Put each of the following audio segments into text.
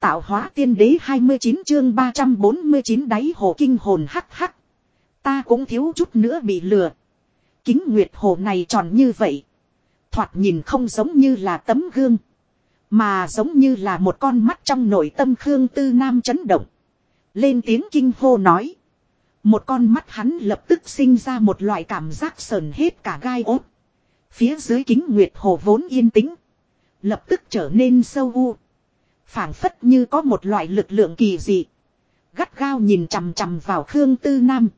tạo hóa tiên đế 29 chương 349 đáy hồ kinh hồn hắc hắc. Ta cũng thiếu chút nữa bị lừa. Kính nguyệt hồ này tròn như vậy. Thoạt nhìn không giống như là tấm gương. Mà giống như là một con mắt trong nội tâm Khương Tư Nam chấn động. Lên tiếng kinh hô nói. Một con mắt hắn lập tức sinh ra một loại cảm giác sờn hết cả gai ốt. Phía dưới kính nguyệt hồ vốn yên tĩnh. Lập tức trở nên sâu u. Phảng phất như có một loại lực lượng kỳ dị. Gắt gao nhìn chằm chằm vào Khương Tư Nam.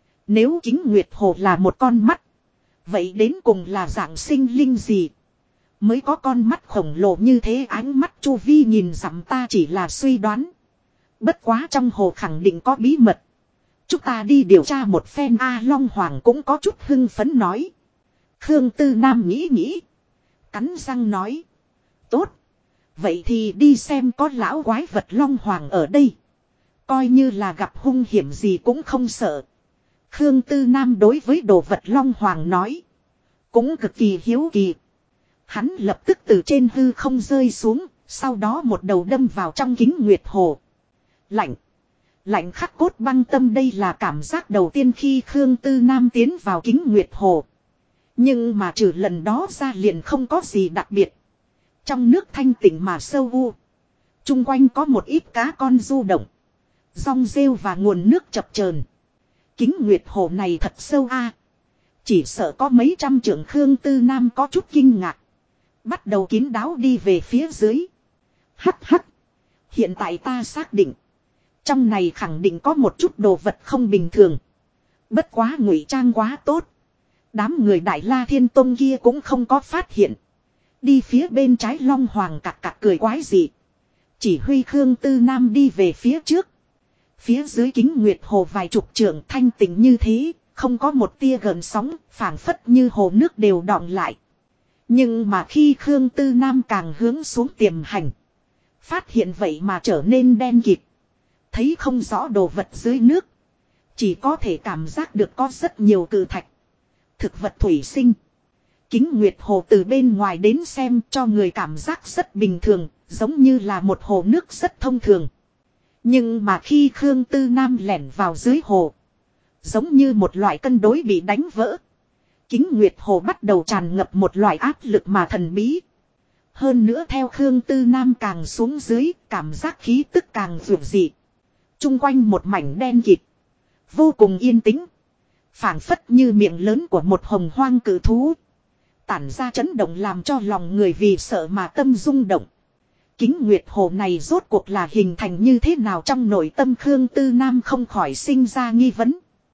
Nếu kính nguyệt hồ là một con mắt. Vậy đến cùng là dạng sinh linh gì? Mới có con mắt khổng lồ như thế, ánh mắt chu vi nhìn dặm, ta chỉ là suy đoán. Bất quá trong hồ khẳng định có bí mật. Chúng ta đi điều tra một phen. Long Hoàng cũng có chút hưng phấn nói. Khương Tư Nam nghĩ nghĩ. Cắn răng nói. Tốt. Vậy thì đi xem có lão quái vật Long Hoàng ở đây. Coi như là gặp hung hiểm gì cũng không sợ. Khương Tư Nam đối với đồ vật Long Hoàng nói. Cũng cực kỳ hiếu kỳ. Hắn lập tức từ trên hư không rơi xuống. Sau đó một đầu đâm vào trong kính nguyệt hồ. Lạnh. Lạnh khắc cốt băng tâm, đây là cảm giác đầu tiên khi Khương Tư Nam tiến vào kính nguyệt hồ. Nhưng mà trừ lần đó ra liền không có gì đặc biệt. Trong nước thanh tịnh mà sâu u. Trung quanh có một ít cá con du động. Rong rêu và nguồn nước chập chờn. Kính nguyệt hồ này thật sâu a. Chỉ sợ có mấy trăm trượng. Khương Tư Nam có chút kinh ngạc. Bắt đầu kín đáo đi về phía dưới. Hắc hắc. Hiện tại ta xác định. Trong này khẳng định có một chút đồ vật không bình thường. Bất quá ngụy trang quá tốt. Đám người Đại La Thiên Tông kia cũng không có phát hiện. Đi phía bên trái Long Hoàng cặc cặc cười quái dị. Chỉ huy Khương Tư Nam đi về phía trước. Phía dưới kính nguyệt hồ vài chục trượng thanh tịnh như thế. Không có một tia gợn sóng, phảng phất như hồ nước đều đọng lại. Nhưng mà khi Khương Tư Nam càng hướng xuống tiềm hành. Phát hiện vậy mà trở nên đen kịt. Thấy không rõ đồ vật dưới nước. Chỉ có thể cảm giác được có rất nhiều cự thạch. Thực vật thủy sinh. Kính nguyệt hồ từ bên ngoài đến xem cho người cảm giác rất bình thường. Giống như là một hồ nước rất thông thường. Nhưng mà khi Khương Tư Nam lẻn vào dưới hồ. Giống như một loại cân đối bị đánh vỡ. Kính nguyệt hồ bắt đầu tràn ngập một loại áp lực mà thần bí. Hơn nữa theo Khương Tư Nam càng xuống dưới, cảm giác khí tức càng dịu dị. Trung quanh một mảnh đen kịt. Vô cùng yên tĩnh. Phảng phất như miệng lớn của một hồng hoang cự thú. Tản ra chấn động làm cho lòng người vì sợ mà tâm rung động. Kính nguyệt hồ này rốt cuộc là hình thành như thế nào trong nội tâm Khương Tư Nam không khỏi sinh ra nghi vấn.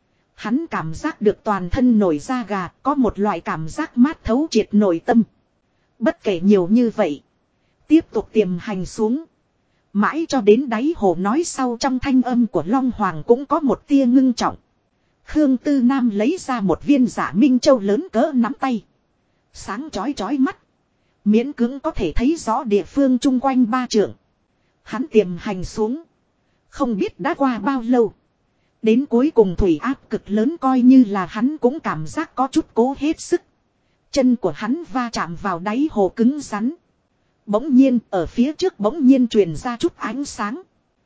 Hắn cảm giác được toàn thân nổi da gà, có một loại cảm giác mát thấu triệt nội tâm. Bất kể nhiều như vậy. Tiếp tục tiềm hành xuống. Mãi cho đến đáy hồ, nói sau trong thanh âm của Long Hoàng cũng có một tia ngưng trọng. Khương Tư Nam lấy ra một viên giả minh châu lớn cỡ nắm tay. Sáng chói chói mắt. Miễn cưỡng có thể thấy rõ địa phương chung quanh 3 trượng. Hắn tiềm hành xuống. Không biết đã qua bao lâu. Đến cuối cùng thủy áp cực lớn, coi như là hắn cũng cảm giác có chút cố hết sức. Chân của hắn va chạm vào đáy hồ cứng rắn. Bỗng nhiên ở phía trước bỗng nhiên truyền ra chút ánh sáng.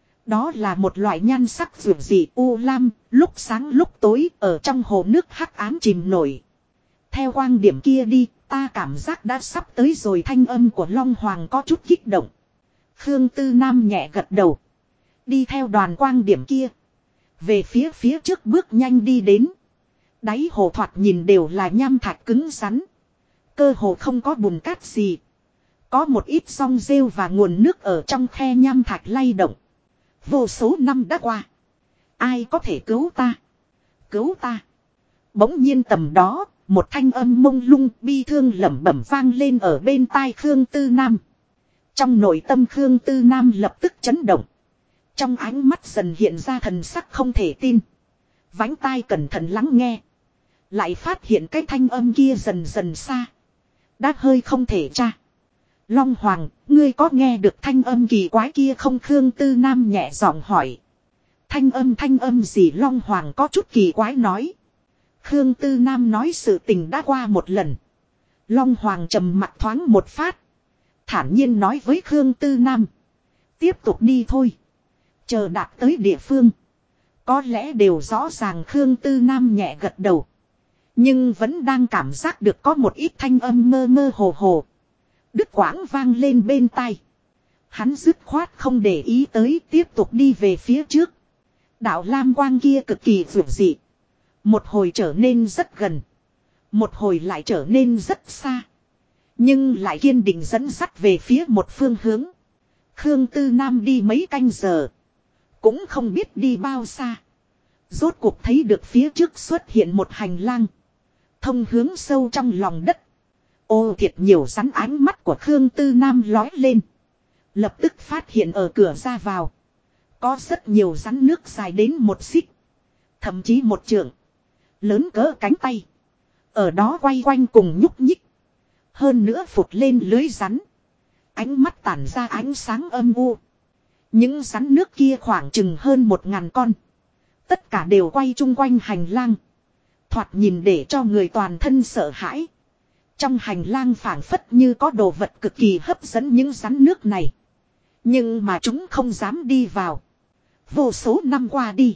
Đó là một loại nhan sắc dịu dị u lam, lúc sáng lúc tối, ở trong hồ nước hắc ám chìm nổi. Theo quang điểm kia đi, ta cảm giác đã sắp tới rồi. Thanh âm của Long Hoàng có chút kích động. Khương Tư Nam nhẹ gật đầu. Đi theo đoàn quang điểm kia. Về phía trước bước nhanh đi đến. Đáy hồ thoạt nhìn đều là nham thạch cứng rắn. Cơ hồ không có bùn cát gì. Có một ít song rêu và nguồn nước ở trong khe nham thạch lay động. Vô số năm đã qua. Ai có thể cứu ta? Cứu ta. Bỗng nhiên tầm đó, một thanh âm mông lung bi thương lẩm bẩm vang lên ở bên tai Khương Tư Nam. Trong nội tâm Khương Tư Nam lập tức chấn động. Trong ánh mắt dần hiện ra thần sắc không thể tin. Vánh tai cẩn thận lắng nghe. Lại phát hiện cái thanh âm kia dần dần xa. Đã hơi không thể tra. Long Hoàng, ngươi có nghe được thanh âm kỳ quái kia không? Khương Tư Nam nhẹ giọng hỏi. Thanh âm gì? Long Hoàng có chút kỳ quái nói. Khương Tư Nam nói sự tình đã qua một lần. Long Hoàng trầm mặt thoáng một phát. Thản nhiên nói với Khương Tư Nam. Tiếp tục đi thôi. Chờ đạt tới địa phương. Có lẽ đều rõ ràng Khương Tư Nam nhẹ gật đầu. Nhưng vẫn đang cảm giác được có một ít thanh âm mơ mơ hồ hồ. Đứt quãng vang lên bên tai. Hắn dứt khoát không để ý tới, tiếp tục đi về phía trước. Đạo lam quang kia cực kỳ vượt dị. Một hồi trở nên rất gần. Một hồi lại trở nên rất xa. Nhưng lại kiên định dẫn dắt về phía một phương hướng. Khương Tư Nam đi mấy canh giờ. Cũng không biết đi bao xa. Rốt cuộc thấy được phía trước xuất hiện một hành lang. Thông hướng sâu trong lòng đất. Ô thiệt nhiều rắn, ánh mắt của Khương Tư Nam lói lên. Lập tức phát hiện ở cửa ra vào. Có rất nhiều rắn nước dài đến một xích. Thậm chí một trượng. Lớn cỡ cánh tay. Ở đó quay quanh cùng nhúc nhích. Hơn nữa phụt lên lưới rắn. Ánh mắt tản ra ánh sáng âm u. Những rắn nước kia khoảng chừng hơn 1000 con. Tất cả đều quay chung quanh hành lang. Thoạt nhìn để cho người toàn thân sợ hãi. Trong hành lang phảng phất như có đồ vật cực kỳ hấp dẫn những rắn nước này. Nhưng mà chúng không dám đi vào. Vô số năm qua đi.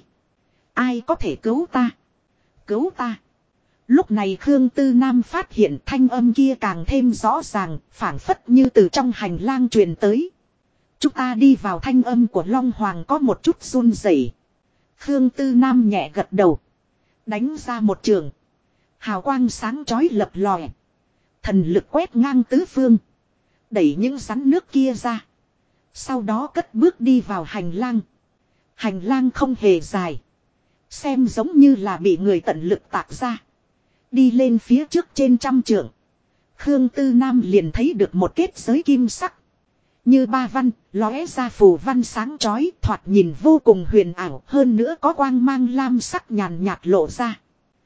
Ai có thể cứu ta? Cứu ta. Lúc này Khương Tư Nam phát hiện thanh âm kia càng thêm rõ ràng, phảng phất như từ trong hành lang truyền tới. Chúng ta đi vào, thanh âm của Long Hoàng có một chút run rẩy. Khương Tư Nam nhẹ gật đầu. Đánh ra một trường. Hào quang sáng chói lập lòe. Thần lực quét ngang tứ phương. Đẩy những rắn nước kia ra. Sau đó cất bước đi vào hành lang. Hành lang không hề dài. Xem giống như là bị người tận lực tạc ra. Đi lên phía trước trên 100 trượng. Khương Tư Nam liền thấy được một kết giới kim sắc. Như ba văn, lóe ra phù văn sáng chói, thoạt nhìn vô cùng huyền ảo, hơn nữa có quang mang lam sắc nhàn nhạt lộ ra.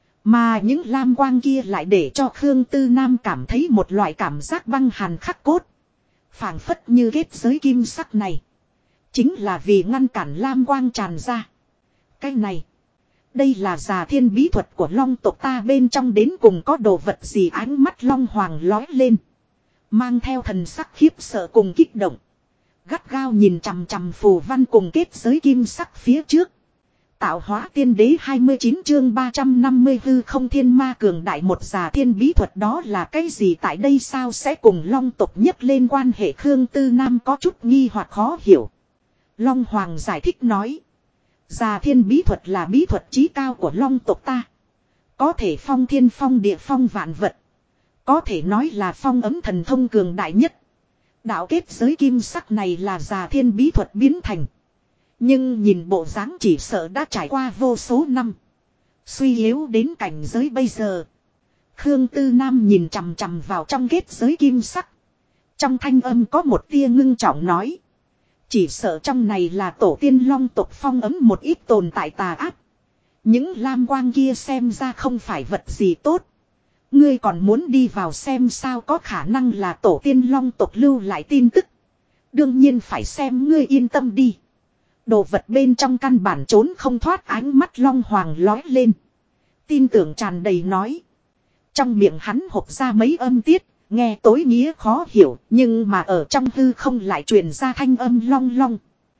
Mà những lam quang kia lại để cho Khương Tư Nam cảm thấy một loại cảm giác băng hàn khắc cốt. Phảng phất như kết giới kim sắc này. Chính là vì ngăn cản lam quang tràn ra. Cái này. Đây là già thiên bí thuật của long tộc ta, bên trong đến cùng có đồ vật gì? Ánh mắt Long Hoàng lói lên. Mang theo thần sắc khiếp sợ cùng kích động. Gắt gao nhìn chằm chằm phù văn cùng kết giới kim sắc phía trước. Tạo hóa tiên đế 29 chương 350 hư không thiên ma cường đại, một già thiên bí thuật đó là cái gì tại đây sao sẽ cùng long tộc nhấc lên quan hệ? Khương Tư Nam có chút nghi hoặc khó hiểu. Long Hoàng giải thích nói. Già thiên bí thuật là bí thuật chí cao của long tộc ta. Có thể phong thiên phong địa phong vạn vật. Có thể nói là phong ấm thần thông cường đại nhất. Đạo kết giới kim sắc này là già thiên bí thuật biến thành. Nhưng nhìn bộ dáng chỉ sợ đã trải qua vô số năm. Suy yếu đến cảnh giới bây giờ. Khương Tư Nam nhìn chằm chằm vào trong kết giới kim sắc. Trong thanh âm có một tia ngưng trọng nói. Chỉ sợ trong này là tổ tiên long tộc phong ấm một ít tồn tại tà ác. Những lam quang kia xem ra không phải vật gì tốt. Ngươi còn muốn đi vào xem sao? Có khả năng là tổ tiên long tộc lưu lại tin tức. Đương nhiên phải xem, ngươi yên tâm đi. Đồ vật bên trong căn bản trốn không thoát. Ánh mắt Long Hoàng lói lên. Tin tưởng tràn đầy nói. Trong miệng hắn hộc ra mấy âm tiết. Nghe tối nghĩa khó hiểu. Nhưng mà ở trong hư không lại truyền ra thanh âm long long.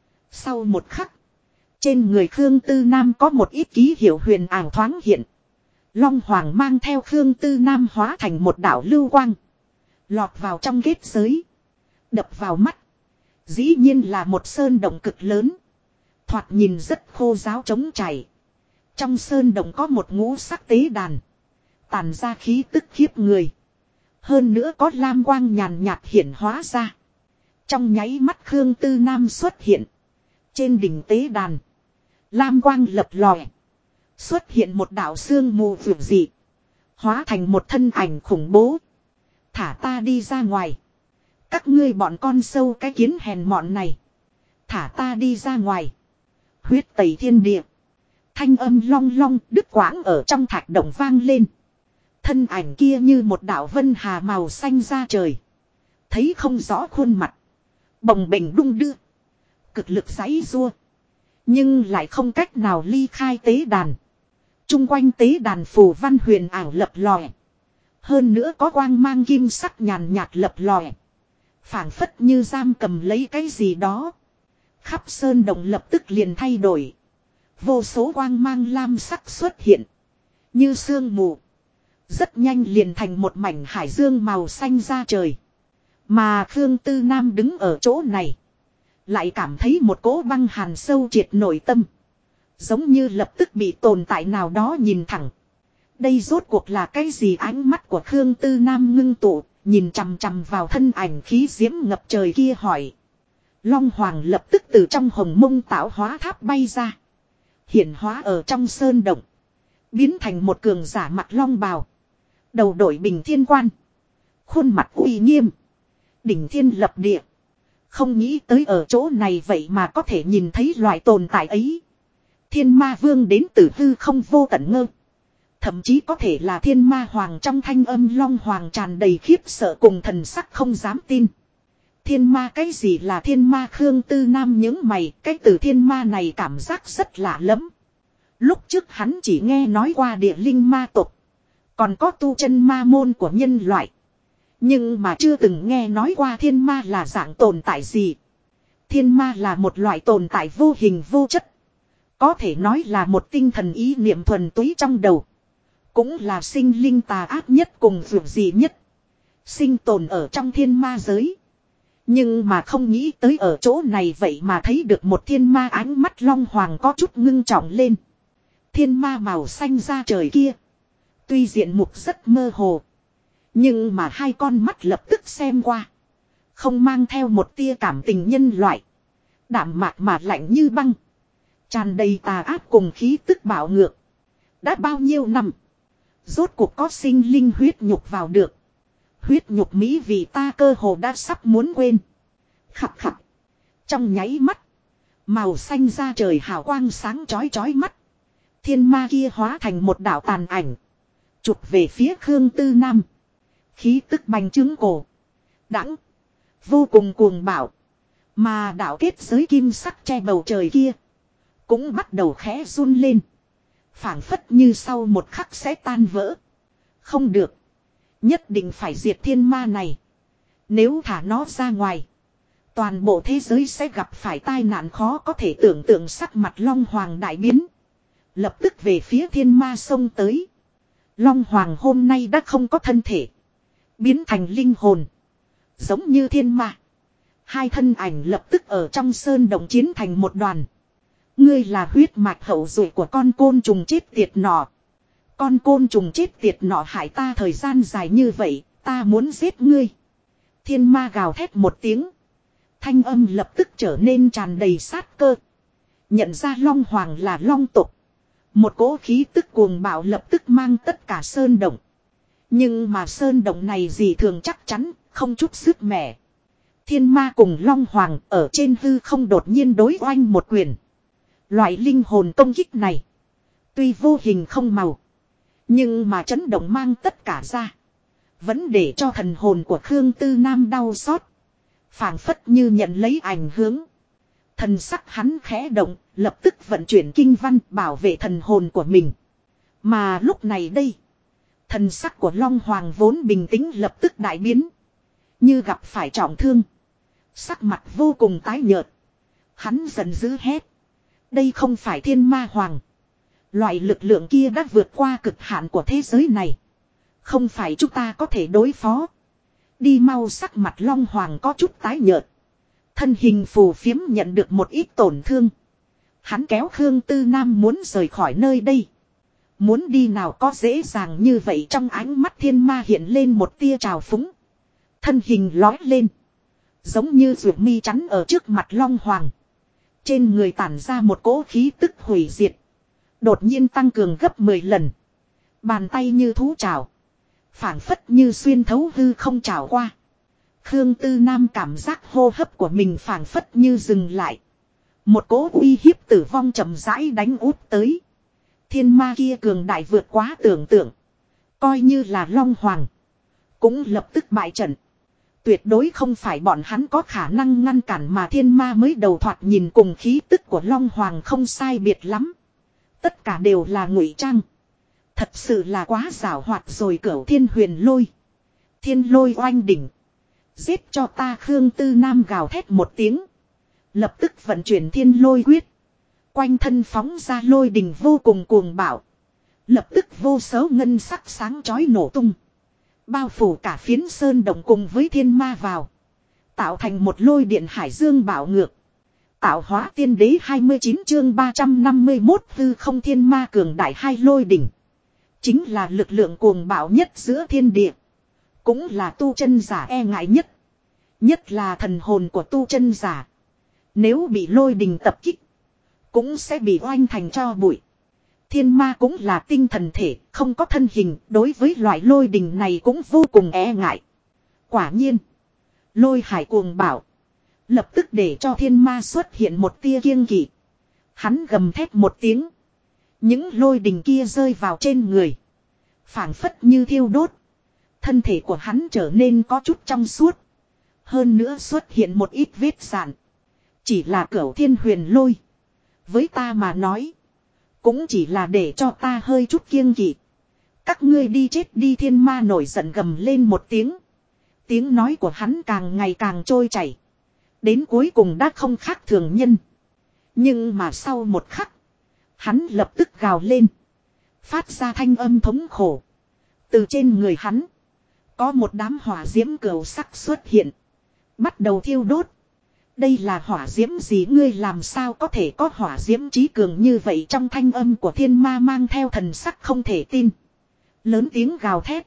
Sau một khắc. Trên người Khương Tư Nam có một ít ký hiệu huyền ảo thoáng hiện. Long Hoàng mang theo Khương Tư Nam hóa thành một đạo lưu quang. Lọt vào trong kết giới. Đập vào mắt. Dĩ nhiên là một sơn động cực lớn. Thoạt nhìn rất khô ráo trống chảy. Trong sơn động có một ngũ sắc tế đàn. Tàn ra khí tức khiếp người. Hơn nữa có lam quang nhàn nhạt hiển hóa ra. Trong nháy mắt Khương Tư Nam xuất hiện. Trên đỉnh tế đàn. Lam quang lập lòe. Xuất hiện một đạo sương mù vượt dị. Hóa thành một thân ảnh khủng bố. Thả ta đi ra ngoài. Các ngươi bọn con sâu cái kiến hèn mọn này. Thả ta đi ra ngoài. Huyết tẩy thiên địa. Thanh âm long long đứt quãng ở trong thạch động vang lên. Thân ảnh kia như một đạo vân hà màu xanh ra trời. Thấy không rõ khuôn mặt. Bồng bềnh đung đưa. Cực lực giãy giụa. Nhưng lại không cách nào ly khai tế đàn. Trung quanh tế đàn phù văn huyền ảo lập lòe. Hơn nữa có quang mang kim sắc nhàn nhạt lập lòe. Phảng phất như giam cầm lấy cái gì đó. khắp sơn động lập tức liền thay đổi. Vô số quang mang lam sắc xuất hiện. Như sương mù. Rất nhanh liền thành một mảnh hải dương màu xanh ra trời. Mà Khương Tư Nam đứng ở chỗ này. Lại cảm thấy một cỗ băng hàn sâu triệt nội tâm. Giống như lập tức bị tồn tại nào đó nhìn thẳng. Đây rốt cuộc là cái gì? Ánh mắt của Khương Tư Nam ngưng tụ, nhìn chằm chằm vào thân ảnh khí diễm ngập trời kia hỏi. Long Hoàng lập tức từ trong hồng mông tạo hóa tháp bay ra. Hiển hóa ở trong sơn động. Biến thành một cường giả mặc long bào. Đầu đội bình thiên quan. Khuôn mặt uy nghiêm. Đỉnh thiên lập địa. Không nghĩ tới ở chỗ này vậy mà có thể nhìn thấy loại tồn tại ấy. Thiên ma vương đến từ hư không vô tận ngơ. Thậm chí có thể là thiên ma hoàng. Trong thanh âm Long Hoàng tràn đầy khiếp sợ cùng thần sắc không dám tin. Thiên ma cái gì là thiên ma? Khương Tư Nam nhướng mày. Cái từ thiên ma này cảm giác rất lạ lẫm. Lúc trước hắn chỉ nghe nói qua địa linh ma tộc. Còn có tu chân ma môn của nhân loại. Nhưng mà chưa từng nghe nói qua thiên ma là dạng tồn tại gì. Thiên ma là một loại tồn tại vô hình vô chất. Có thể nói là một tinh thần ý niệm thuần túy trong đầu. Cũng là sinh linh tà ác nhất cùng vượt dị nhất. Sinh tồn ở trong thiên ma giới. Nhưng mà không nghĩ tới ở chỗ này vậy mà thấy được một thiên ma. Ánh mắt Long Hoàng có chút ngưng trọng lên. Thiên ma màu xanh ra trời kia. Tuy diện mục rất mơ hồ. Nhưng mà hai con mắt lập tức xem qua. Không mang theo một tia cảm tình nhân loại. Đạm mạc mà lạnh như băng. Tràn đầy tà ác cùng khí tức bạo ngược. Đã bao nhiêu năm. Rốt cuộc có sinh linh huyết nhục vào được. Huyết nhục mỹ vì ta cơ hồ đã sắp muốn quên. Khặt khặt. Trong nháy mắt. Màu xanh ra trời hào quang sáng chói chói mắt. Thiên ma kia hóa thành một đạo tàn ảnh. Chụp về phía Khương Tư Nam. Khí tức bành trướng cổ. Đãng. Vô cùng cuồng bạo. Mà đạo kết giới kim sắc che bầu trời kia. Cũng bắt đầu khẽ run lên. Phảng phất như sau một khắc sẽ tan vỡ. Không được. Nhất định phải diệt thiên ma này. Nếu thả nó ra ngoài. Toàn bộ thế giới sẽ gặp phải tai nạn khó có thể tưởng tượng. Sắc mặt Long Hoàng đại biến. Lập tức về phía thiên ma xông tới. Long Hoàng hôm nay đã không có thân thể. Biến thành linh hồn. Giống như thiên ma. Hai thân ảnh lập tức ở trong sơn động chiến thành một đoàn. Ngươi là huyết mạch hậu duệ của con côn trùng chết tiệt nọ. Con côn trùng chết tiệt nọ hại ta thời gian dài như vậy. Ta muốn giết ngươi. Thiên ma gào thét một tiếng. Thanh âm lập tức trở nên tràn đầy sát cơ. Nhận ra Long Hoàng là long tộc. Một cỗ khí tức cuồng bạo lập tức mang tất cả sơn động. Nhưng mà sơn động này gì thường chắc chắn, không chút sức mẻ. Thiên ma cùng Long Hoàng ở trên hư không đột nhiên đối oanh một quyền. Loại linh hồn công kích này. Tuy vô hình không màu. Nhưng mà chấn động mang tất cả ra. Vẫn để cho thần hồn của Khương Tư Nam đau xót. Phảng phất như nhận lấy ảnh hưởng. Thần sắc hắn khẽ động, lập tức vận chuyển kinh văn bảo vệ thần hồn của mình. Mà lúc này đây, thần sắc của Long Hoàng vốn bình tĩnh lập tức đại biến. Như gặp phải trọng thương. Sắc mặt vô cùng tái nhợt. Hắn giận dữ hét. Đây không phải thiên ma hoàng. Loại lực lượng kia đã vượt qua cực hạn của thế giới này. Không phải chúng ta có thể đối phó. Đi mau. Sắc mặt Long Hoàng có chút tái nhợt. Thân hình phù phiếm nhận được một ít tổn thương. Hắn kéo Khương Tư Nam muốn rời khỏi nơi đây. Muốn đi nào có dễ dàng như vậy. Trong ánh mắt thiên ma hiện lên một tia trào phúng. Thân hình lói lên. Giống như ruột mi chắn ở trước mặt Long Hoàng. Trên người tản ra một cỗ khí tức hủy diệt. Đột nhiên tăng cường gấp 10 lần. Bàn tay như thú trảo. Phảng phất như xuyên thấu hư không trảo qua. Khương Tư Nam cảm giác hô hấp của mình phảng phất như dừng lại. Một cỗ uy hiếp tử vong chậm rãi đánh úp tới. Thiên ma kia cường đại vượt quá tưởng tượng. Coi như là Long Hoàng. Cũng lập tức bại trận. Tuyệt đối không phải bọn hắn có khả năng ngăn cản mà thiên ma mới đầu thoạt nhìn cùng khí tức của Long Hoàng không sai biệt lắm. Tất cả đều là ngụy trang. Thật sự là quá giảo hoạt rồi. Cửu Thiên Huyền Lôi. Thiên lôi oanh đỉnh. Giết cho ta. Khương Tư Nam gào thét một tiếng. Lập tức vận chuyển thiên lôi quyết. Quanh thân phóng ra lôi đình vô cùng cuồng bạo. Lập tức vô số ngân sắc sáng chói nổ tung. Bao phủ cả phiến sơn động cùng với thiên ma vào. Tạo thành một lôi điện hải dương bạo ngược. Tạo hóa tiên đế 29 chương 351 hư không thiên ma cường đại hai lôi đỉnh. Chính là lực lượng cuồng bạo nhất giữa thiên địa. Cũng là tu chân giả e ngại nhất. Nhất là thần hồn của tu chân giả. Nếu bị lôi đình tập kích. Cũng sẽ bị oanh thành cho bụi. Thiên ma cũng là tinh thần thể, không có thân hình. Đối với loại lôi đình này cũng vô cùng e ngại. Quả nhiên. Lôi hải cuồng bạo. Lập tức để cho thiên ma xuất hiện một tia kiêng kỵ. Hắn gầm thét một tiếng. Những lôi đình kia rơi vào trên người. Phảng phất như thiêu đốt. Thân thể của hắn trở nên có chút trong suốt. Hơn nữa xuất hiện một ít vết sạn. Chỉ là cửu thiên huyền lôi. Với ta mà nói. Cũng chỉ là để cho ta hơi chút kiêng kỵ. Các ngươi đi chết đi, thiên ma nổi giận gầm lên một tiếng. Tiếng nói của hắn càng ngày càng trôi chảy. Đến cuối cùng đã không khác thường nhân. Nhưng mà sau một khắc. Hắn lập tức gào lên. Phát ra thanh âm thống khổ. Từ trên người hắn. Có một đám hỏa diễm cừu sắc xuất hiện. Bắt đầu thiêu đốt. Đây là hỏa diễm gì, ngươi làm sao có thể có hỏa diễm trí cường như vậy? Trong thanh âm của thiên ma mang theo thần sắc không thể tin. Lớn tiếng gào thét.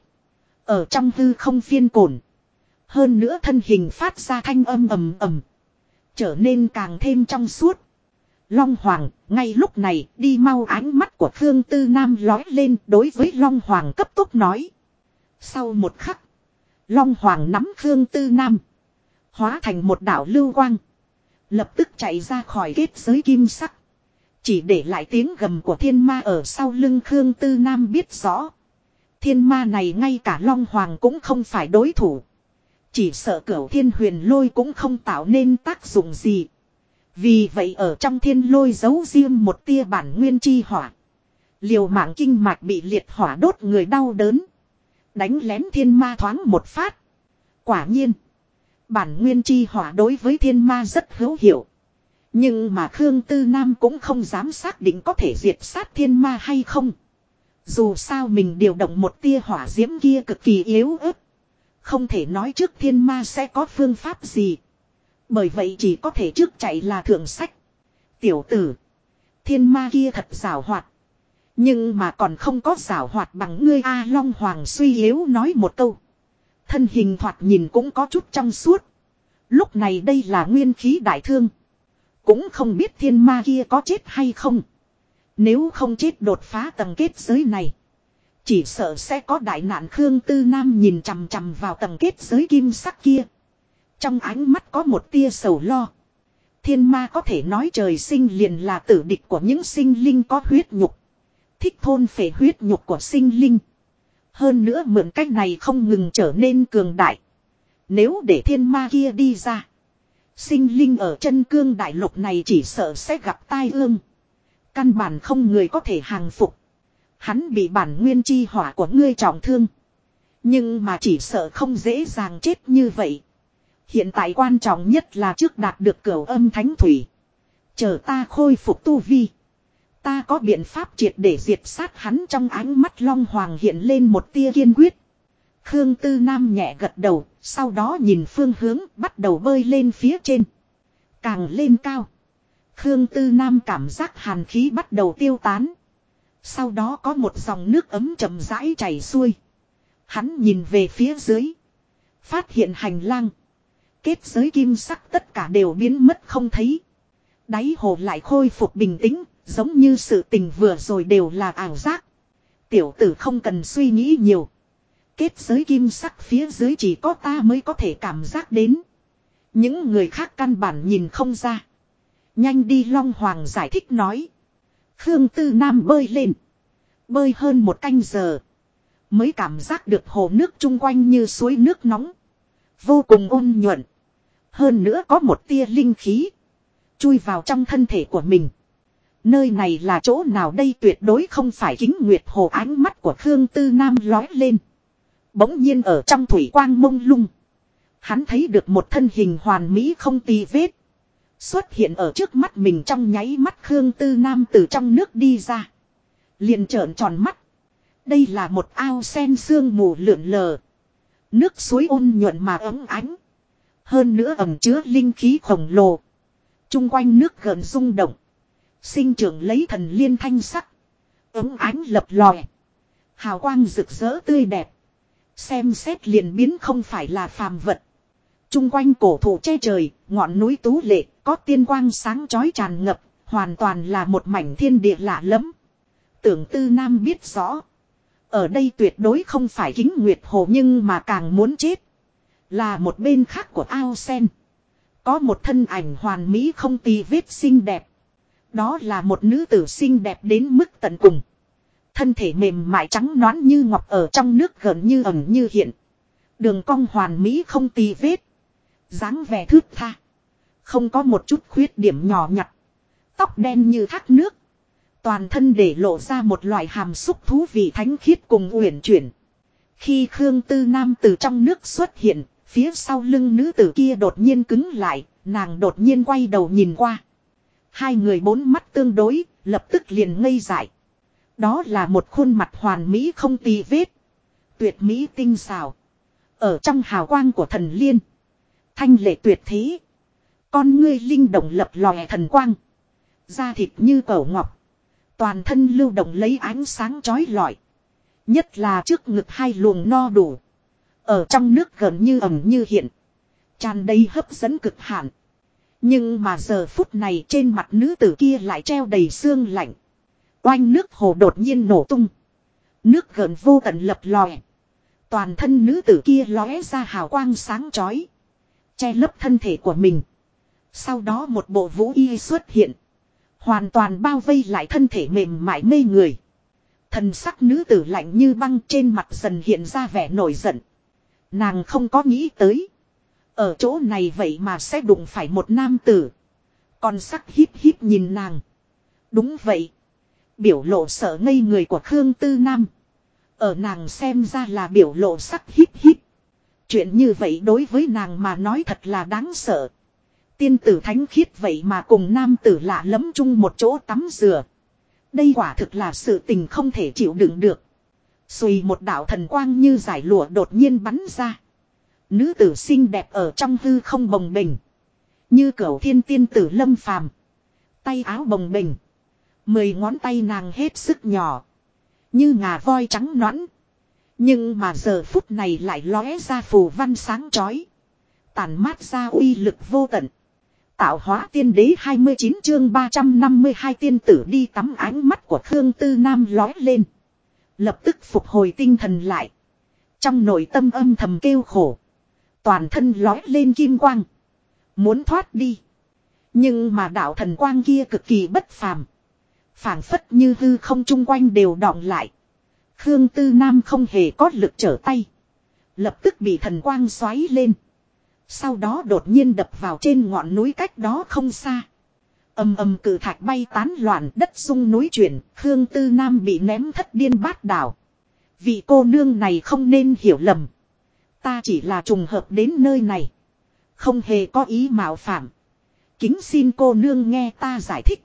Ở trong hư không phiên cổn. Hơn nữa thân hình phát ra thanh âm ầm ầm. Trở nên càng thêm trong suốt. Long Hoàng, ngay lúc này, đi mau, ánh mắt của Khương Tư Nam lói lên, đối với Long Hoàng cấp tốc nói. Sau một khắc, Long Hoàng nắm Khương Tư Nam. Hóa thành một đạo lưu quang. Lập tức chạy ra khỏi kết giới kim sắc. Chỉ để lại tiếng gầm của thiên ma ở sau lưng Khương Tư Nam biết rõ. Thiên ma này ngay cả Long Hoàng cũng không phải đối thủ. Chỉ sợ cửu thiên huyền lôi cũng không tạo nên tác dụng gì. Vì vậy ở trong thiên lôi giấu riêng một tia bản nguyên chi hỏa. Liều mạng kinh mạch bị liệt hỏa đốt người đau đớn. Đánh lén thiên ma thoáng một phát. Quả nhiên. Bản nguyên chi hỏa đối với thiên ma rất hữu hiệu. Nhưng mà Khương Tư Nam cũng không dám xác định có thể diệt sát thiên ma hay không. Dù sao mình điều động một tia hỏa diễm kia cực kỳ yếu ớt. Không thể nói trước thiên ma sẽ có phương pháp gì. Bởi vậy chỉ có thể trước chạy là thượng sách. Tiểu tử. Thiên ma kia thật giảo hoạt. Nhưng mà còn không có giảo hoạt bằng ngươi A. Long Hoàng suy yếu nói một câu. Thân hình thoạt nhìn cũng có chút trong suốt. Lúc này đây là nguyên khí đại thương. Cũng không biết thiên ma kia có chết hay không. Nếu không chết đột phá tầng kết giới này. Chỉ sợ sẽ có đại nạn. Khương Tư Nam nhìn chằm chằm vào tầng kết giới kim sắc kia. Trong ánh mắt có một tia sầu lo. Thiên ma có thể nói trời sinh liền là tử địch của những sinh linh có huyết nhục. Thích thôn phệ huyết nhục của sinh linh. Hơn nữa mượn cách này không ngừng trở nên cường đại. Nếu để thiên ma kia đi ra. Sinh linh ở chân cương đại lục này chỉ sợ sẽ gặp tai ương. Căn bản không người có thể hàng phục. Hắn bị bản nguyên chi hỏa của ngươi trọng thương. Nhưng mà chỉ sợ không dễ dàng chết như vậy. Hiện tại quan trọng nhất là trước đạt được cửu âm thánh thủy. Chờ ta khôi phục tu vi. Ta có biện pháp triệt để diệt sát hắn. Trong ánh mắt Long Hoàng hiện lên một tia kiên quyết. Khương Tư Nam nhẹ gật đầu. Sau đó nhìn phương hướng bắt đầu bơi lên phía trên. Càng lên cao. Khương Tư Nam cảm giác hàn khí bắt đầu tiêu tán. Sau đó có một dòng nước ấm chậm rãi chảy xuôi. Hắn nhìn về phía dưới. Phát hiện hành lang. Kết giới kim sắc tất cả đều biến mất không thấy. Đáy hồ lại khôi phục bình tĩnh. Giống như sự tình vừa rồi đều là ảo giác. Tiểu tử không cần suy nghĩ nhiều. Kết giới kim sắc phía dưới chỉ có ta mới có thể cảm giác đến. Những người khác căn bản nhìn không ra. Nhanh đi, Long Hoàng giải thích nói. Khương Tư Nam bơi lên. Bơi hơn một canh giờ. Mới cảm giác được hồ nước chung quanh như suối nước nóng. Vô cùng ôn nhuận. Hơn nữa có một tia linh khí. Chui vào trong thân thể của mình. Nơi này là chỗ nào đây? Tuyệt đối không phải Kính Nguyệt Hồ. Ánh mắt của Khương Tư Nam lói lên. Bỗng nhiên ở trong thủy quang mông lung. Hắn thấy được một thân hình hoàn mỹ không tì vết. Xuất hiện ở trước mắt mình trong nháy mắt Khương Tư Nam từ trong nước đi ra. Liền trợn tròn mắt. Đây là một ao sen sương mù lượn lờ. Nước suối ôn nhuận mà ấm ánh. Hơn nữa ẩm chứa linh khí khổng lồ. Trung quanh nước gợn rung động. Sinh trưởng lấy thần liên thanh sắc. Ấm ánh lập lòe. Hào quang rực rỡ tươi đẹp. Xem xét liền biến không phải là phàm vật. Trung quanh cổ thụ che trời, ngọn núi tú lệ, có tiên quang sáng chói tràn ngập, hoàn toàn là một mảnh thiên địa lạ lẫm. Tưởng Tư Nam biết rõ. Ở đây tuyệt đối không phải Kính Nguyệt Hồ nhưng mà càng muốn chết. Là một bên khác của ao sen. Có một thân ảnh hoàn mỹ không tì vết xinh đẹp. Đó là một nữ tử xinh đẹp đến mức tận cùng. Thân thể mềm mại trắng nõn như ngọc ở trong nước gần như ẩn như hiện. Đường cong hoàn mỹ không tì vết. Dáng vẻ thướt tha. Không có một chút khuyết điểm nhỏ nhặt. Tóc đen như thác nước. Toàn thân để lộ ra một loại hàm xúc thú vị thánh khiết cùng uyển chuyển. Khi Khương Tư Nam từ trong nước xuất hiện, phía sau lưng nữ tử kia đột nhiên cứng lại, nàng đột nhiên quay đầu nhìn qua. Hai người bốn mắt tương đối, lập tức liền ngây dại. Đó là một khuôn mặt hoàn mỹ không tì vết. Tuyệt mỹ tinh xảo. Ở trong hào quang của thần liên. Thanh lệ tuyệt thế. Con ngươi linh động lập lòe thần quang. Da thịt như cẩu ngọc. Toàn thân lưu động lấy ánh sáng chói lọi. Nhất là trước ngực hai luồng no đủ. Ở trong nước gần như ẩm như hiện. Tràn đầy hấp dẫn cực hạn. Nhưng mà giờ phút này trên mặt nữ tử kia lại treo đầy sương lạnh. Oanh nước hồ đột nhiên nổ tung. Nước gần vô tận lập lòe. Toàn thân nữ tử kia lóe ra hào quang sáng chói. Che lấp thân thể của mình. Sau đó một bộ vũ y xuất hiện. Hoàn toàn bao vây lại thân thể mềm mại mê người. Thần sắc nữ tử lạnh như băng trên mặt dần hiện ra vẻ nổi giận. Nàng không có nghĩ tới. Ở chỗ này vậy mà sẽ đụng phải một nam tử. Còn sắc híp híp nhìn nàng. Đúng vậy. Biểu lộ sợ ngây người của Khương Tư Nam. Ở nàng xem ra là biểu lộ sắc híp híp. Chuyện như vậy đối với nàng mà nói thật là đáng sợ. Tiên tử thánh khiết vậy mà cùng nam tử lạ lẫm chung một chỗ tắm rửa. Đây quả thực là sự tình không thể chịu đựng được. Xùy một đạo thần quang như giải lụa đột nhiên bắn ra. Nữ tử xinh đẹp ở trong hư không bồng bềnh. Như cửu thiên tiên tử lâm phàm. Tay áo bồng bềnh. 10 ngón tay nàng hết sức nhỏ. Như ngà voi trắng nõn. Nhưng mà giờ phút này lại lóe ra phù văn sáng chói. Tản mát ra uy lực vô tận. Tạo hóa tiên đế 29 chương 352 tiên tử đi tắm ánh mắt của Khương Tư Nam lóe lên. Lập tức phục hồi tinh thần lại. Trong nội tâm âm thầm kêu khổ. Toàn thân lóe lên kim quang. Muốn thoát đi. Nhưng mà đạo thần quang kia cực kỳ bất phàm. Phảng phất như hư không chung quanh đều đọng lại. Khương Tư Nam không hề có lực trở tay. Lập tức bị thần quang xoáy lên. Sau đó đột nhiên đập vào trên ngọn núi cách đó không xa. Ầm ầm cự thạch bay tán loạn, đất rung núi chuyển, Khương Tư Nam bị ném thất điên bát đảo. Vị cô nương này không nên hiểu lầm. Ta chỉ là trùng hợp đến nơi này. Không hề có ý mạo phạm. Kính xin cô nương nghe ta giải thích.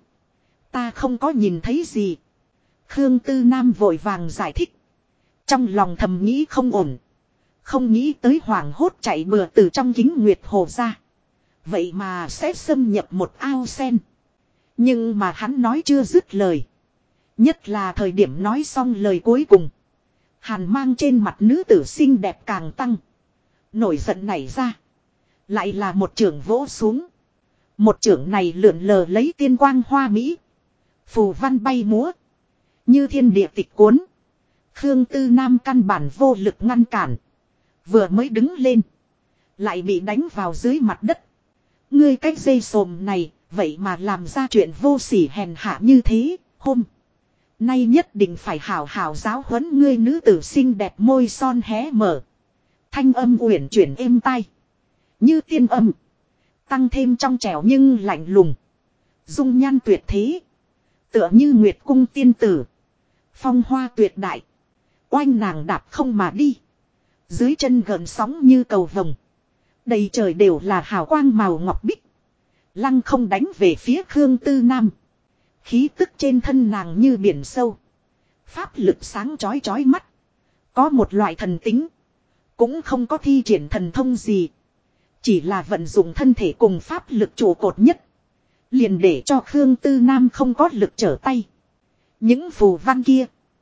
Ta không có nhìn thấy gì. Khương Tư Nam vội vàng giải thích. Trong lòng thầm nghĩ không ổn. Không nghĩ tới hoảng hốt chạy bừa từ trong Kính Nguyệt Hồ ra. Vậy mà sẽ xâm nhập một ao sen. Nhưng mà hắn nói chưa dứt lời. Nhất là thời điểm nói xong lời cuối cùng. Hàn mang trên mặt nữ tử xinh đẹp càng tăng. Nổi giận nảy ra. Lại là một chưởng vỗ xuống. Một chưởng này lượn lờ lấy tiên quang hoa mỹ. Phù văn bay múa. Như thiên địa tịch cuốn. Khương Tư Nam căn bản vô lực ngăn cản. Vừa mới đứng lên. Lại bị đánh vào dưới mặt đất. Ngươi cách dây sồm này. Vậy mà làm ra chuyện vô sỉ hèn hạ như thế. Hôm nay nhất định phải hảo hảo giáo huấn ngươi. Nữ tử xinh đẹp môi son hé mở. Thanh âm uyển chuyển êm tai. Như tiên âm. Tăng thêm trong trẻo nhưng lạnh lùng. Dung nhan tuyệt thế. Tựa như nguyệt cung tiên tử. Phong hoa tuyệt đại. Oanh nàng đạp không mà đi. Dưới chân gần sóng như cầu vồng. Đầy trời đều là hào quang màu ngọc bích. Lăng không đánh về phía Khương Tư Nam. Khí tức trên thân nàng như biển sâu. Pháp lực sáng chói chói mắt. Có một loại thần tính. Cũng không có thi triển thần thông gì. Chỉ là vận dụng thân thể cùng pháp lực trụ cột nhất. Liền để cho Khương Tư Nam không có lực trở tay. Những phù văn kia.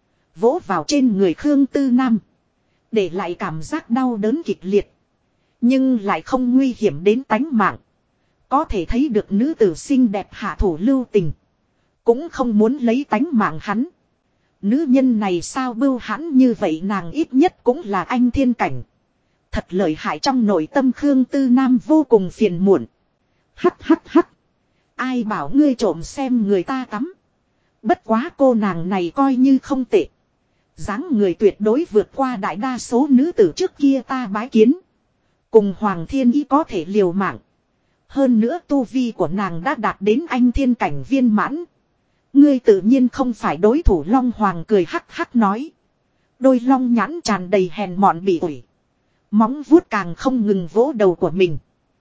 Vỗ vào trên người Khương Tư Nam. Để lại cảm giác đau đớn kịch liệt. Nhưng lại không nguy hiểm đến tánh mạng. Có thể thấy được nữ tử xinh đẹp hạ thủ lưu tình. Cũng không muốn lấy tánh mạng hắn. Nữ nhân này sao bưu hãn như vậy, nàng ít nhất cũng là anh thiên cảnh. Thật lợi hại. Trong nội tâm Khương Tư Nam vô cùng phiền muộn. Hắc hắc hắc. Ai bảo ngươi trộm xem người ta tắm. Bất quá cô nàng này coi như không tệ. Dáng người tuyệt đối vượt qua đại đa số nữ tử trước kia ta bái kiến. Cùng Hoàng Thiên Ý có thể liều mạng. Hơn nữa tu vi của nàng đã đạt đến anh thiên cảnh viên mãn. Ngươi tự nhiên không phải đối thủ. Long Hoàng cười hắc hắc nói. Đôi long nhãn tràn đầy hèn mọn bị ủi. Móng vuốt càng không ngừng vỗ đầu của mình.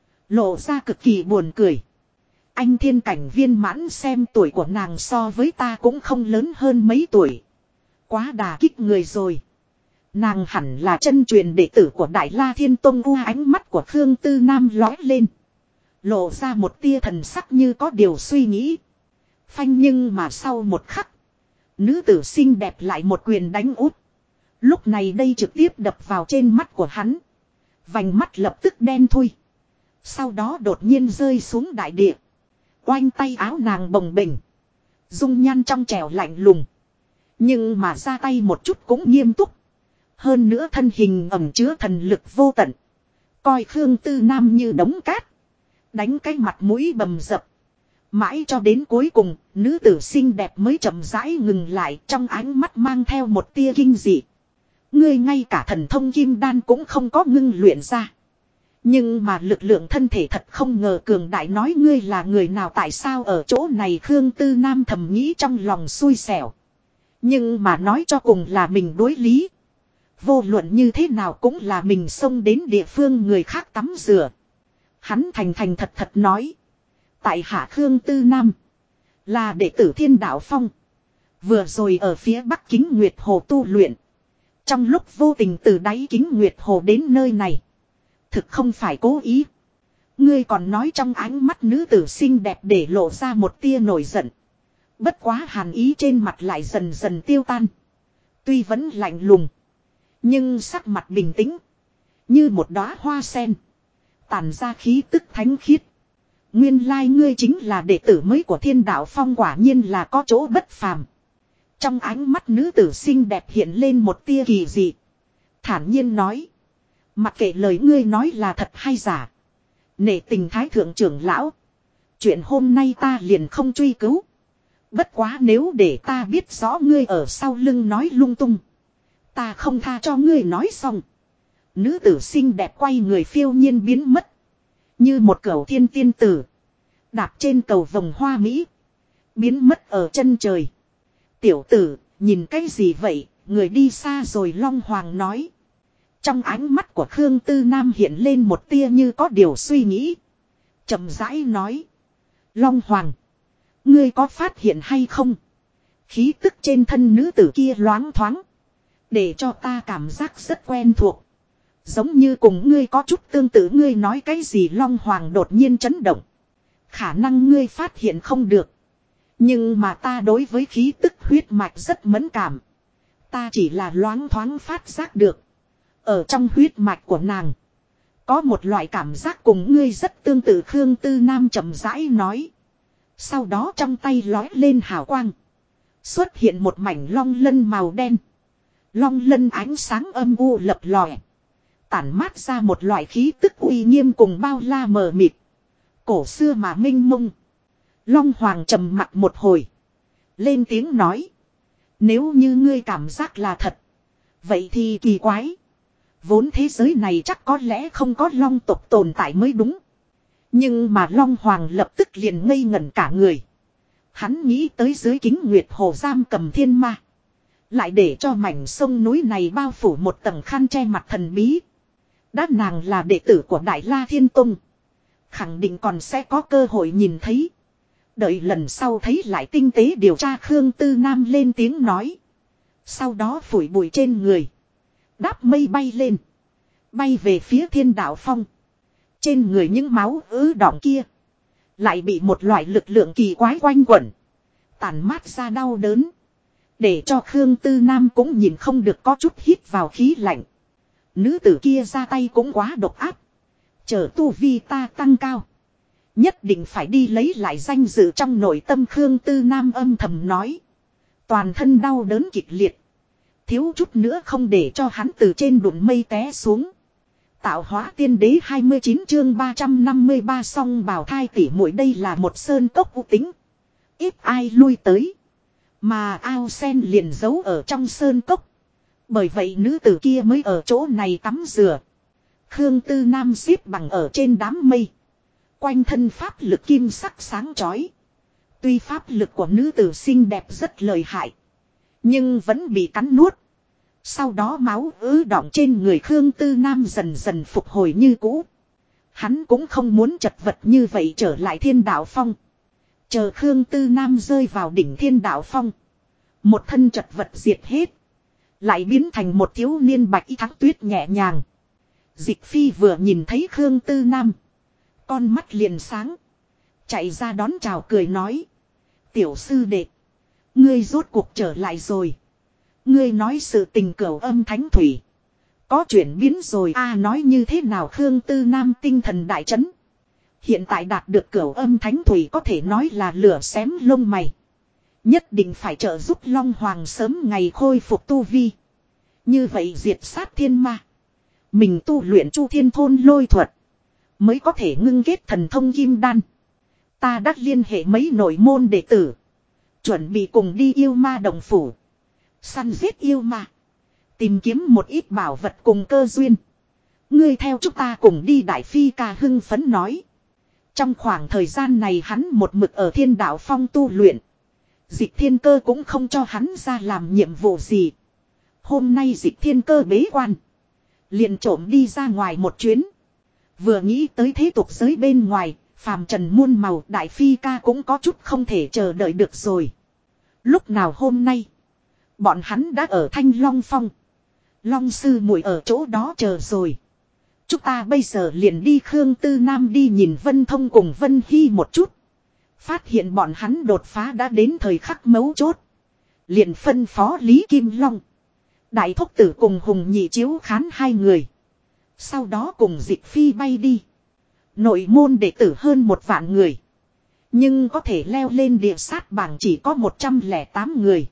Lộ ra cực kỳ buồn cười. Anh thiên cảnh viên mãn, xem tuổi của nàng so với ta cũng không lớn hơn mấy tuổi. Quá đà kích người rồi. Nàng hẳn là chân truyền đệ tử của Đại La Thiên Tông. Ánh mắt của Khương Tư Nam lói lên. Lộ ra một tia thần sắc như có điều suy nghĩ. Phanh, nhưng mà sau một khắc. Nữ tử xinh đẹp lại một quyền đánh út. Lúc này đây trực tiếp đập vào trên mắt của hắn. Vành mắt lập tức đen thui. Sau đó đột nhiên rơi xuống đại địa. Oanh, tay áo nàng bồng bềnh. Dung nhan trong trẻo lạnh lùng. Nhưng mà ra tay một chút cũng nghiêm túc. Hơn nữa thân hình ẩn chứa thần lực vô tận. Coi Khương Tư Nam như đống cát. Đánh cái mặt mũi bầm dập. Mãi cho đến cuối cùng, nữ tử xinh đẹp mới chậm rãi ngừng lại, trong ánh mắt mang theo một tia kinh dị. Ngươi ngay cả thần thông kim đan cũng không có ngưng luyện ra. Nhưng mà lực lượng thân thể thật không ngờ cường đại, nói ngươi là người nào, tại sao ở chỗ này? Khương Tư Nam thầm nghĩ trong lòng xui xẻo. Nhưng mà nói cho cùng là mình đối lý. Vô luận như thế nào cũng là mình xông đến địa phương người khác tắm rửa. Hắn thành thành thật thật nói. Tại hạ Khương Tư Nam. Là đệ tử Thiên Đạo Phong. Vừa rồi ở phía bắc Kính Nguyệt Hồ tu luyện. Trong lúc vô tình từ đáy Kính Nguyệt Hồ đến nơi này. Thực không phải cố ý. Ngươi còn nói, trong ánh mắt nữ tử xinh đẹp để lộ ra một tia nổi giận. Bất quá hàn ý trên mặt lại dần dần tiêu tan. Tuy vẫn lạnh lùng. Nhưng sắc mặt bình tĩnh. Như một đóa hoa sen. Tản ra khí tức thánh khiết. Nguyên lai ngươi chính là đệ tử mới của Thiên Đạo Phong, quả nhiên là có chỗ bất phàm. Trong ánh mắt nữ tử xinh đẹp hiện lên một tia kỳ dị. Thản nhiên nói. Mặc kệ lời ngươi nói là thật hay giả. Nể tình thái thượng trưởng lão. Chuyện hôm nay ta liền không truy cứu. Bất quá nếu để ta biết rõ ngươi ở sau lưng nói lung tung. Ta không tha cho ngươi. Nói xong. Nữ tử xinh đẹp quay người phiêu nhiên biến mất. Như một cẩu thiên tiên tử. Đạp trên cầu vồng hoa mỹ. Biến mất ở chân trời. Tiểu tử, nhìn cái gì vậy? Người đi xa rồi. Long Hoàng nói. Trong ánh mắt của Khương Tư Nam hiện lên một tia như có điều suy nghĩ. Chậm rãi nói. Long Hoàng. Ngươi có phát hiện hay không? Khí tức trên thân nữ tử kia loáng thoáng. Để cho ta cảm giác rất quen thuộc. Giống như cùng ngươi có chút tương tự. Ngươi nói cái gì? Long Hoàng đột nhiên chấn động. Khả năng ngươi phát hiện không được. Nhưng mà ta đối với khí tức huyết mạch rất mẫn cảm. Ta chỉ là loáng thoáng phát giác được. Ở trong huyết mạch của nàng. Có một loại cảm giác cùng ngươi rất tương tự. Khương Tư Nam chậm rãi nói. Sau đó trong tay lói lên hào quang. Xuất hiện một mảnh long lân màu đen. Long lân ánh sáng âm u lập lòe. Tản mát ra một loại khí tức uy nghiêm cùng bao la mờ mịt. Cổ xưa mà minh mông. Long Hoàng trầm mặt một hồi. Lên tiếng nói. Nếu như ngươi cảm giác là thật. Vậy thì kỳ quái. Vốn thế giới này chắc có lẽ không có long tộc tồn tại mới đúng. Nhưng mà Long Hoàng lập tức liền ngây ngẩn cả người. Hắn nghĩ tới dưới Kính Nguyệt Hồ giam cầm thiên ma. Lại để cho mảnh sông núi này bao phủ một tầng khăn che mặt thần bí. Đã nàng là đệ tử của Đại La Thiên Tông. khẳng định còn sẽ có cơ hội nhìn thấy. Đợi lần sau thấy lại tinh tế điều tra Khương Tư Nam lên tiếng nói. Sau đó phủi bụi trên người. Đáp mây bay lên. Bay về phía Thiên Đạo Phong. Trên người những máu ứ đọng kia. Lại bị một loại lực lượng kỳ quái quanh quẩn. Tản mát ra đau đớn. Để cho Khương Tư Nam cũng nhìn không được có chút hít vào khí lạnh. Nữ tử kia ra tay cũng quá độc áp. Chờ tu vi ta tăng cao. Nhất định phải đi lấy lại danh dự trong nội tâm Khương Tư Nam âm thầm nói. Toàn thân đau đớn kịch liệt. Thiếu chút nữa không để cho hắn từ trên đụng mây té xuống. Tạo hóa tiên đế 29 chương 353 song bào thai tỉ muội đây là một sơn cốc u tính. Ít ai lui tới. Mà ao sen liền giấu ở trong sơn cốc. Bởi vậy nữ tử kia mới ở chỗ này tắm rửa. Khương Tư Nam xếp bằng ở trên đám mây. Quanh thân pháp lực kim sắc sáng chói. Tuy pháp lực của nữ tử xinh đẹp rất lợi hại. Nhưng vẫn bị cắn nuốt. Sau đó máu ứ đọng trên người Khương Tư Nam dần dần phục hồi như cũ. Hắn cũng không muốn chật vật như vậy trở lại Thiên Đạo Phong. Chờ Khương Tư Nam rơi vào đỉnh Thiên Đạo Phong. Một thân chật vật diệt hết. Lại biến thành một thiếu niên bạch y thắng tuyết nhẹ nhàng. Dịch Phi vừa nhìn thấy Khương Tư Nam. Con mắt liền sáng. Chạy ra đón chào cười nói. Tiểu sư đệ. Ngươi rốt cuộc trở lại rồi. Ngươi nói sự tình Cửu Âm Thánh Thủy. Có chuyển biến rồi nói như thế nào Khương Tư Nam tinh thần đại chấn. Hiện tại đạt được Cửu Âm Thánh Thủy có thể nói là lửa xém lông mày. Nhất định phải trợ giúp Long Hoàng sớm ngày khôi phục tu vi. Như vậy diệt sát thiên ma. Mình tu luyện Chu Thiên Thôn lôi thuật. Mới có thể ngưng kết thần thông kim đan. Ta đã liên hệ mấy nội môn đệ tử. Chuẩn bị cùng đi yêu ma đồng phủ. Săn giết yêu ma. Tìm kiếm một ít bảo vật cùng cơ duyên. Ngươi theo chúng ta cùng đi Đại Phi ca hưng phấn nói. Trong khoảng thời gian này hắn một mực ở Thiên Đạo Phong tu luyện. Dịch Thiên Cơ cũng không cho hắn ra làm nhiệm vụ gì. Hôm nay Dịch Thiên Cơ bế quan. Liền trộm đi ra ngoài một chuyến. Vừa nghĩ tới thế tục giới bên ngoài, phàm trần muôn màu Đại Phi ca cũng có chút không thể chờ đợi được rồi. Lúc nào hôm nay, bọn hắn đã ở Thanh Long Phong. Long sư muội ở chỗ đó chờ rồi. Chúng ta bây giờ liền đi Khương Tư Nam đi nhìn Vân Thông cùng Vân Hy một chút. Phát hiện bọn hắn đột phá đã đến thời khắc mấu chốt. Liền phân phó Lý Kim Long. Đại thúc tử cùng Hùng Nhị Chiếu Khán hai người. Sau đó cùng Dịch Phi bay đi. Nội môn đệ tử hơn 1 vạn người. Nhưng có thể leo lên địa sát bảng chỉ có 108 người.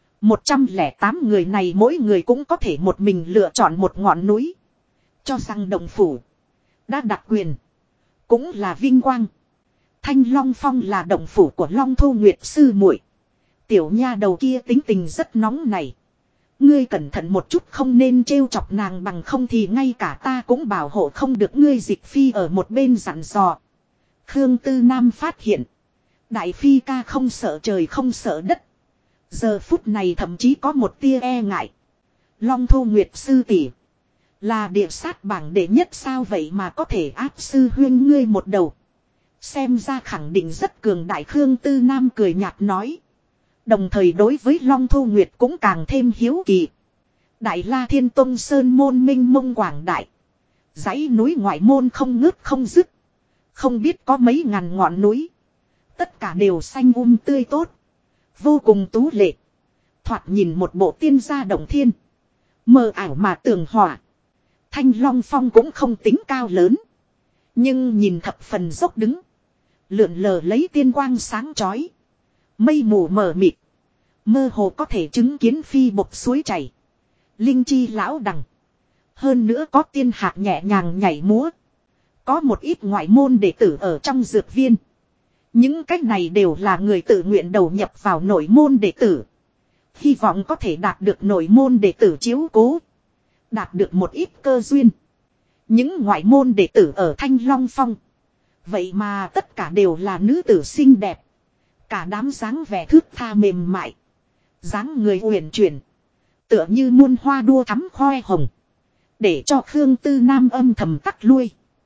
108 người này mỗi người cũng có thể một mình lựa chọn một ngọn núi. Cho rằng động phủ. Đã đặc quyền. Cũng là vinh quang. Thanh Long Phong là động phủ của Long Thu Nguyệt sư muội. Tiểu nha đầu kia tính tình rất nóng này. Ngươi cẩn thận một chút không nên trêu chọc nàng bằng không thì ngay cả ta cũng bảo hộ không được ngươi. Dịch Phi ở một bên dặn dò. Khương Tư Nam phát hiện. Đại Phi ca không sợ trời không sợ đất. Giờ phút này thậm chí có một tia e ngại. Long Thu Nguyệt sư tỷ là địa sát bảng đệ nhất sao vậy mà có thể áp sư huyên ngươi một đầu. Xem ra khẳng định rất cường đại. Khương Tư Nam cười nhạt nói. Đồng thời đối với Long Thu Nguyệt cũng càng thêm hiếu kỳ. Đại La Thiên Tông sơn môn minh mông quảng đại. Dãy núi ngoại môn không ngớt không dứt. Không biết có mấy ngàn ngọn núi. Tất cả đều xanh tươi tốt. Vô cùng tú lệ. Thoạt nhìn một bộ tiên gia động thiên. Mờ ảo mà tường hòa. Thanh Long Phong cũng không tính cao lớn. Nhưng nhìn thập phần dốc đứng. Lượn lờ lấy tiên quang sáng chói. Mây mù mờ mịt. Mơ hồ có thể chứng kiến phi bộc suối chảy. Linh chi lão đằng. Hơn nữa có tiên hạt nhẹ nhàng nhảy múa. Có một ít ngoại môn đệ tử ở trong dược viên. Những cách này đều là người tự nguyện đầu nhập vào nội môn đệ tử. Hy vọng có thể đạt được nội môn đệ tử chiếu cố. Đạt được một ít cơ duyên. Những ngoại môn đệ tử ở Thanh Long Phong. Vậy mà tất cả đều là nữ tử xinh đẹp. Cả đám dáng vẻ thướt tha mềm mại. Dáng người uyển chuyển. Tựa như muôn hoa đua thắm khoe hồng. Để cho Khương Tư Nam âm thầm tắt lui.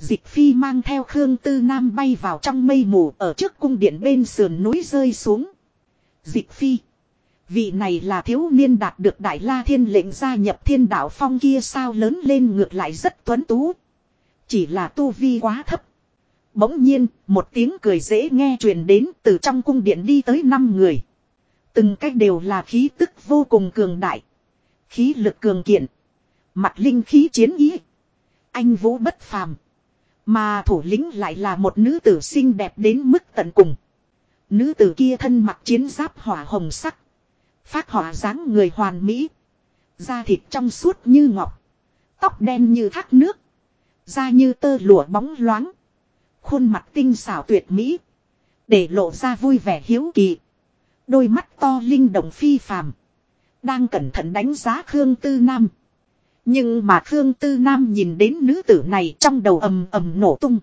Dịch phi mang theo Khương Tư Nam bay vào trong mây mù ở trước cung điện bên sườn núi rơi xuống. Dịch phi. Vị này là thiếu niên đạt được Đại La Thiên lệnh gia nhập Thiên Đạo Phong kia sao lớn lên ngược lại rất tuấn tú. Chỉ là tu vi quá thấp. Bỗng nhiên, một tiếng cười dễ nghe truyền đến từ trong cung điện đi tới 5 người. Từng cách đều là khí tức vô cùng cường đại. Khí lực cường kiện. Mặt linh khí chiến ý. Anh vũ bất phàm. Mà thủ lĩnh lại là một nữ tử xinh đẹp đến mức tận cùng. Nữ tử kia thân mặc chiến giáp hỏa hồng sắc. Phác họa dáng người hoàn mỹ. Da thịt trong suốt như ngọc. Tóc đen như thác nước. Da như tơ lụa bóng loáng. Khuôn mặt tinh xảo tuyệt mỹ. Để lộ ra vui vẻ hiếu kỳ. Đôi mắt to linh động phi phàm. Đang cẩn thận đánh giá Khương Tư Nam. Nhưng mà Khương Tư Nam nhìn đến nữ tử này trong đầu ầm ầm nổ tung.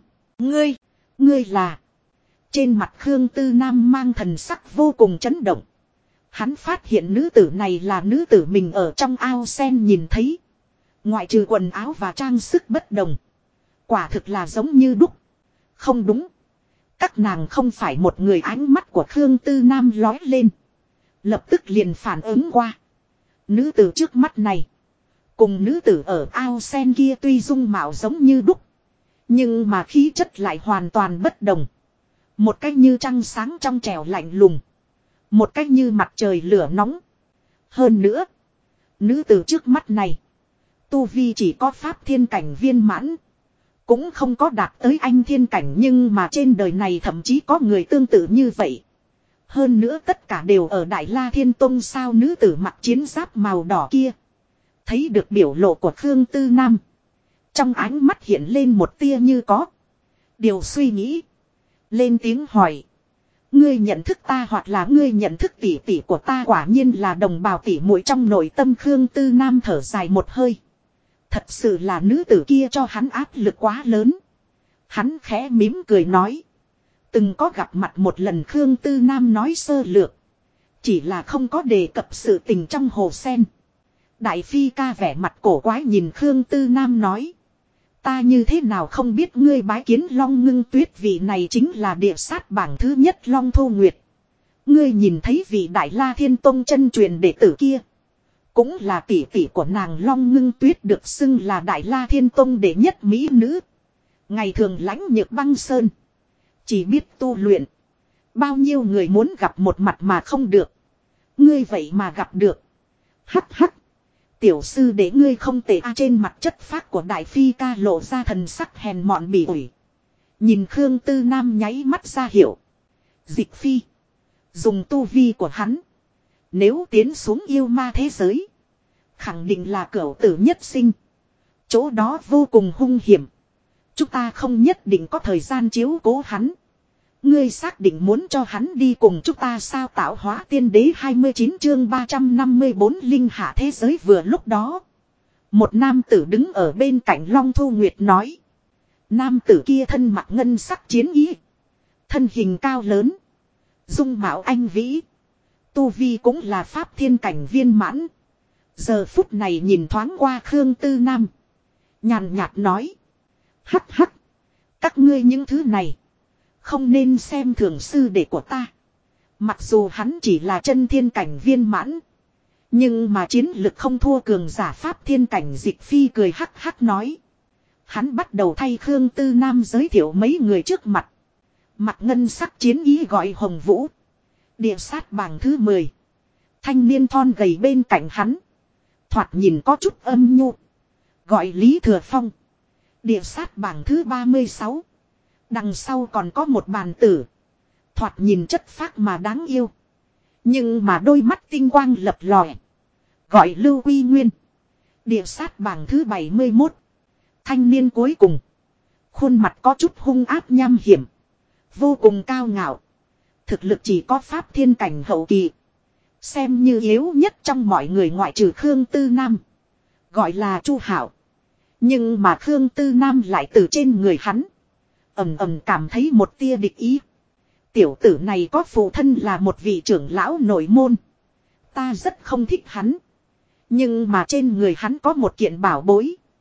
Ngươi là. Trên mặt Khương Tư Nam mang thần sắc vô cùng chấn động. Hắn phát hiện nữ tử này là nữ tử mình ở trong ao sen nhìn thấy. Ngoại trừ quần áo và trang sức bất đồng. Quả thực là giống như đúc. Không đúng. Các nàng không phải một người. Ánh mắt của Khương Tư Nam lói lên. Lập tức liền phản ứng qua. Nữ tử trước mắt này. Cùng nữ tử ở ao sen kia tuy dung mạo giống như đúc. Nhưng mà khí chất lại hoàn toàn bất đồng. Một cách như trăng sáng trong trẻo lạnh lùng. Một cách như mặt trời lửa nóng. Hơn nữa. Nữ tử trước mắt này. Tu vi chỉ có pháp thiên cảnh viên mãn. Cũng không có đạt tới anh thiên cảnh. Nhưng mà trên đời này thậm chí có người tương tự như vậy. Hơn nữa tất cả đều ở Đại La Thiên Tông sao nữ tử mặc chiến giáp màu đỏ kia. Thấy được biểu lộ của Khương Tư Nam. Trong ánh mắt hiện lên một tia như có. Điều suy nghĩ. Lên tiếng hỏi. Ngươi nhận thức ta hoặc là ngươi nhận thức tỷ tỷ của ta quả nhiên là đồng bào tỷ muội trong nội tâm Khương Tư Nam thở dài một hơi. Thật sự là nữ tử kia cho hắn áp lực quá lớn. Hắn khẽ mím cười nói. Từng có gặp mặt một lần Khương Tư Nam nói sơ lược. Chỉ là không có đề cập sự tình trong hồ sen. Đại phi ca vẻ mặt cổ quái nhìn Khương Tư Nam nói. Ta như thế nào không biết ngươi bái kiến Long Ngưng Tuyết vị này chính là địa sát bảng thứ nhất Long Thu Nguyệt. Ngươi nhìn thấy vị Đại La Thiên Tông chân truyền đệ tử kia. Cũng là tỷ tỷ của nàng Long Ngưng Tuyết được xưng là Đại La Thiên Tông đệ nhất mỹ nữ. Ngày thường lãnh nhược băng sơn. Chỉ biết tu luyện. Bao nhiêu người muốn gặp một mặt mà không được. Ngươi vậy mà gặp được. Hắc hắc. Tiểu sư để ngươi không tệ trên mặt chất phác của Đại Phi ca lộ ra thần sắc hèn mọn bỉ ổi. Nhìn Khương Tư Nam nháy mắt ra hiểu. Dịch phi. Dùng tu vi của hắn. Nếu tiến xuống yêu ma thế giới. Khẳng định là cửu tử nhất sinh. Chỗ đó vô cùng hung hiểm. Chúng ta không nhất định có thời gian chiếu cố hắn. Ngươi xác định muốn cho hắn đi cùng chúng ta sao tạo hóa tiên đế 29 chương 354 linh hạ thế giới vừa lúc đó. Một nam tử đứng ở bên cạnh Long Thu Nguyệt nói. Nam tử kia thân mặc ngân sắc chiến ý. Thân hình cao lớn. Dung mạo anh vĩ. Tu vi cũng là pháp thiên cảnh viên mãn. Giờ phút này nhìn thoáng qua Khương Tư Nam. Nhàn nhạt nói. Hắc hắc. Các ngươi những thứ này. Không nên xem thường sư đệ của ta. Mặc dù hắn chỉ là chân thiên cảnh viên mãn. Nhưng mà chiến lực không thua cường giả pháp thiên cảnh Dịch phi cười hắc hắc nói. Hắn bắt đầu thay Khương Tư Nam giới thiệu mấy người trước mặt. Mặt ngân sắc chiến ý gọi Hồng Vũ. Địa sát bảng thứ 10. Thanh niên thon gầy bên cạnh hắn. Thoạt nhìn có chút âm nhu. Gọi Lý Thừa Phong. Địa sát bảng thứ 36. Đằng sau còn có một bàn tử. Thoạt nhìn chất phác mà đáng yêu. Nhưng mà đôi mắt tinh quang lập lòe. Gọi Lưu Quy Nguyên. Địa sát bảng thứ 71. Thanh niên cuối cùng. Khuôn mặt có chút hung áp nham hiểm. Vô cùng cao ngạo. Thực lực chỉ có pháp thiên cảnh hậu kỳ. Xem như yếu nhất trong mọi người ngoại trừ Khương Tư Nam. Gọi là Chu Hảo. Nhưng mà Khương Tư Nam lại từ trên người hắn. Ầm ầm cảm thấy một tia địch ý. Tiểu tử này có phụ thân là một vị trưởng lão nội môn. Ta rất không thích hắn. Nhưng mà trên người hắn có một kiện bảo bối.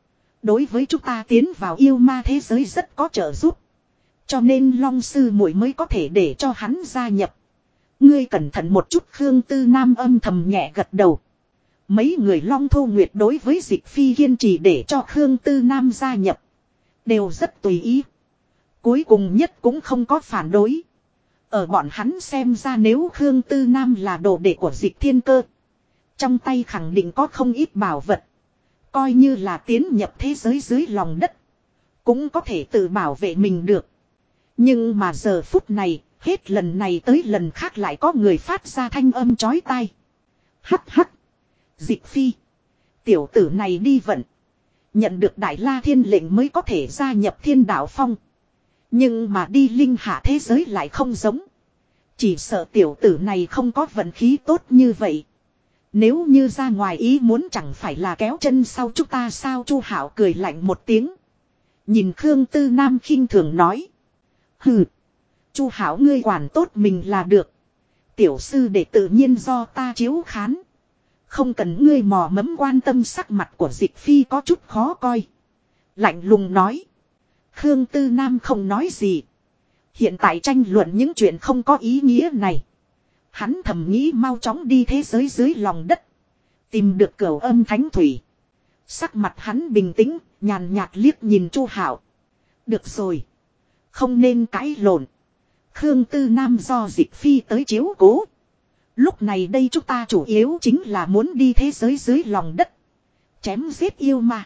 Đối với chúng ta tiến vào yêu ma thế giới rất có trợ giúp. Cho nên Long sư muội mới có thể để cho hắn gia nhập. Ngươi cẩn thận một chút, Khương Tư Nam âm thầm nhẹ gật đầu. Mấy người Long Thu Nguyệt đối với Dịch Phi kiên trì để cho Khương Tư Nam gia nhập. Đều rất tùy ý. Cuối cùng nhất cũng không có phản đối. Ở bọn hắn xem ra nếu Khương Tư Nam là đồ đệ của Dịch Thiên Cơ. Trong tay khẳng định có không ít bảo vật. Coi như là tiến nhập thế giới dưới lòng đất. Cũng có thể tự bảo vệ mình được. Nhưng mà giờ phút này, hết lần này tới lần khác lại có người phát ra thanh âm chói tai. Hắc hắc. Dịch Phi. Tiểu tử này đi vận. Nhận được Đại La Thiên lệnh mới có thể gia nhập Thiên Đạo Phong. Nhưng mà đi linh hạ thế giới lại không giống. Chỉ sợ tiểu tử này không có vận khí tốt như vậy. Nếu như ra ngoài ý muốn chẳng phải là kéo chân sau chúng ta sao? Chu Hạo cười lạnh một tiếng. Nhìn Khương Tư Nam khinh thường nói. Hừ. Chu Hạo ngươi quản tốt mình là được. Tiểu sư để tự nhiên do ta chiếu khán. Không cần ngươi mò mẫm quan tâm. Sắc mặt của Dịch Phi có chút khó coi. Lạnh lùng nói. Khương Tư Nam không nói gì. Hiện tại tranh luận những chuyện không có ý nghĩa này. Hắn thầm nghĩ mau chóng đi thế giới dưới lòng đất. Tìm được Cửu Âm Thánh Thủy. Sắc mặt hắn bình tĩnh, nhàn nhạt liếc nhìn Chu Hạo. Được rồi. Không nên cãi lộn. Khương Tư Nam do Dịch Phi tới chiếu cố. Lúc này đây chúng ta chủ yếu chính là muốn đi thế giới dưới lòng đất. Chém giết yêu ma.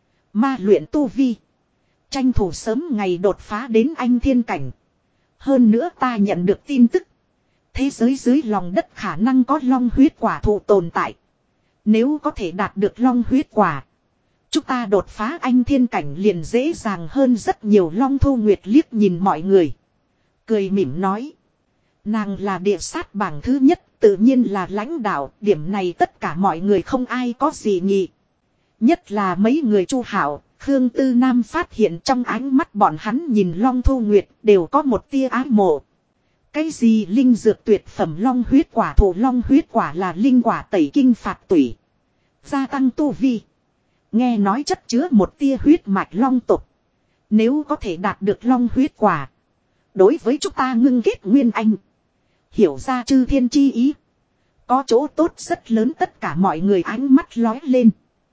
Ma luyện tu vi. Tranh thủ sớm ngày đột phá đến anh thiên cảnh. Hơn nữa ta nhận được tin tức. Thế giới dưới lòng đất khả năng có long huyết quả thụ tồn tại. Nếu có thể đạt được long huyết quả. Chúng ta đột phá anh thiên cảnh liền dễ dàng hơn rất nhiều. Long Thu Nguyệt liếc nhìn mọi người. Cười mỉm nói. Nàng là địa sát bảng thứ nhất. Tự nhiên là lãnh đạo. Điểm này tất cả mọi người không ai có gì nghị. Nhất là mấy người Chu Hạo, Khương Tư Nam phát hiện trong ánh mắt bọn hắn nhìn Long Thu Nguyệt đều có một tia ái mộ. Cái gì linh dược tuyệt phẩm long huyết quả thụ? Long huyết quả là linh quả tẩy kinh phạt tủy. Gia tăng tu vi. Nghe nói chất chứa một tia huyết mạch long tục. Nếu có thể đạt được long huyết quả. Đối với chúng ta ngưng kết nguyên anh. Hiểu ra chư thiên chi ý. Có chỗ tốt rất lớn. Tất cả mọi người ánh mắt lóe lên.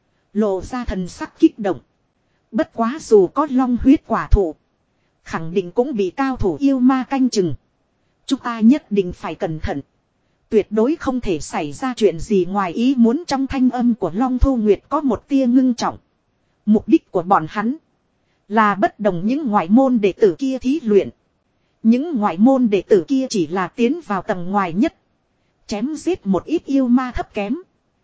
Lộ ra thần sắc kích động. Bất quá dù có long huyết quả thụ. Khẳng định cũng bị cao thủ yêu ma canh chừng. Chúng ta nhất định phải cẩn thận. Tuyệt đối không thể xảy ra chuyện gì ngoài ý muốn. Trong thanh âm của Long Thu Nguyệt có một tia ngưng trọng. Mục đích của bọn hắn là bất đồng những ngoại môn đệ tử kia thí luyện. Những ngoại môn đệ tử kia chỉ là tiến vào tầng ngoài nhất. Chém giết một ít yêu ma thấp kém.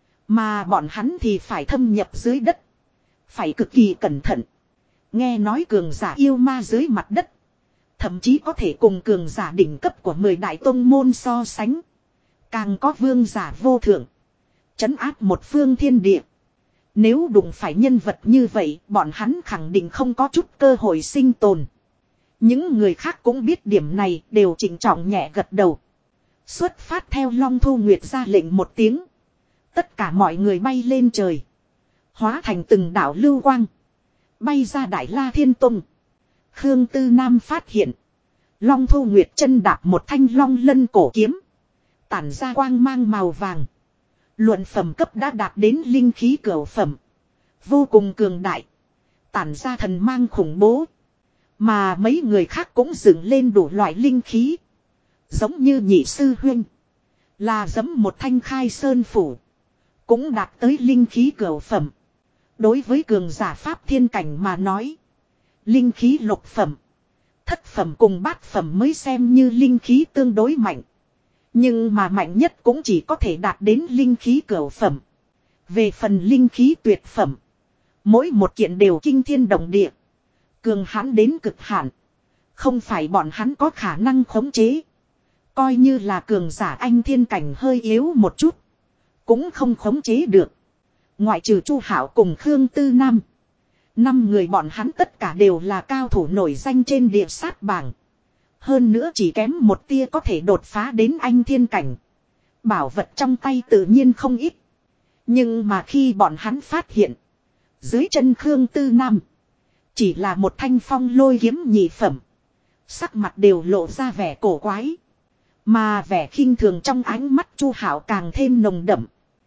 Mà bọn hắn thì phải thâm nhập dưới đất. Phải cực kỳ cẩn thận. Nghe nói cường giả yêu ma dưới mặt đất. Thậm chí có thể cùng cường giả đỉnh cấp của 10 đại tông môn so sánh. Càng có vương giả vô thượng. Trấn áp một phương thiên địa. Nếu đụng phải nhân vật như vậy, bọn hắn khẳng định không có chút cơ hội sinh tồn. Những người khác cũng biết điểm này, đều chỉnh trọng nhẹ gật đầu. Xuất phát theo Long Thu Nguyệt ra lệnh một tiếng. Tất cả mọi người bay lên trời. Hóa thành từng đạo lưu quang. Bay ra Đại La Thiên Tông. Khương Tư Nam phát hiện. Long Thu Nguyệt chân đạp một thanh long lân cổ kiếm. Tản ra quang mang màu vàng. Luận phẩm cấp đã đạt đến linh khí cửu phẩm. Vô cùng cường đại. Tản ra thần mang khủng bố. Mà mấy người khác cũng dựng lên đủ loại linh khí. Giống như nhị sư huynh. Là giẫm một thanh khai sơn phủ. Cũng đạt tới linh khí cửu phẩm. Đối với cường giả pháp thiên cảnh mà nói. Linh khí lục phẩm. Thất phẩm cùng bát phẩm mới xem như linh khí tương đối mạnh. Nhưng mà mạnh nhất cũng chỉ có thể đạt đến linh khí cửu phẩm. Về phần linh khí tuyệt phẩm. Mỗi một kiện đều kinh thiên động địa. Cường hãn đến cực hạn. Không phải bọn hắn có khả năng khống chế. Coi như là cường giả anh thiên cảnh hơi yếu một chút. Cũng không khống chế được. Ngoại trừ Chu Hạo cùng Khương Tư Nam. 5 người bọn hắn tất cả đều là cao thủ nổi danh trên địa sát bảng. Hơn nữa chỉ kém một tia có thể đột phá đến anh thiên cảnh. Bảo vật trong tay tự nhiên không ít. Nhưng mà khi bọn hắn phát hiện. Dưới chân Khương Tư Nam. Chỉ là một thanh phong lôi kiếm nhị phẩm. Sắc mặt đều lộ ra vẻ cổ quái. Mà vẻ khinh thường trong ánh mắt Chu Hạo càng thêm nồng đậm.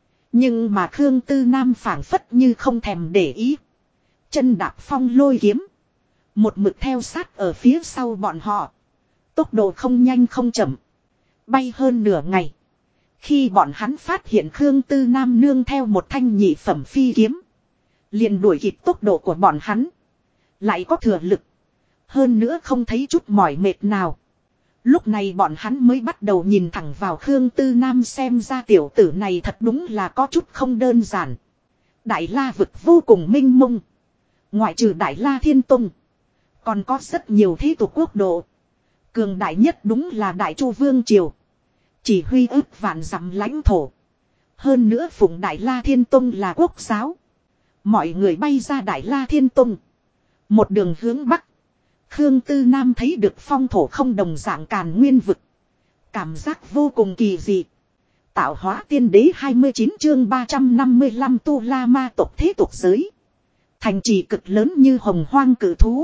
Nhưng mà Khương Tư Nam phảng phất như không thèm để ý. Chân đạp phong lôi kiếm. Một mực theo sát ở phía sau bọn họ. Tốc độ không nhanh không chậm. Bay hơn nửa ngày. Khi bọn hắn phát hiện Khương Tư Nam nương theo một thanh nhị phẩm phi kiếm. Liền đuổi kịp tốc độ của bọn hắn. Lại có thừa lực. Hơn nữa không thấy chút mỏi mệt nào. Lúc này bọn hắn mới bắt đầu nhìn thẳng vào Khương Tư Nam, xem ra tiểu tử này thật đúng là có chút không đơn giản. Đại La vực vô cùng minh mông. Ngoại trừ Đại La Thiên Tông. Còn có rất nhiều thế tục quốc độ. Cường đại nhất đúng là Đại Chu Vương Triều. Chỉ huy ước vạn dặm lãnh thổ. Hơn nữa phụng Đại La Thiên Tông là quốc giáo. Mọi người bay ra Đại La Thiên Tông. Một đường hướng Bắc. Khương Tư Nam thấy được phong thổ không đồng dạng Càn Nguyên vực. Cảm giác vô cùng kỳ dị. Tạo hóa tiên đế 29 chương 355 Tu La Ma tộc thế tục giới. Thành trì cực lớn như hồng hoang cử thú.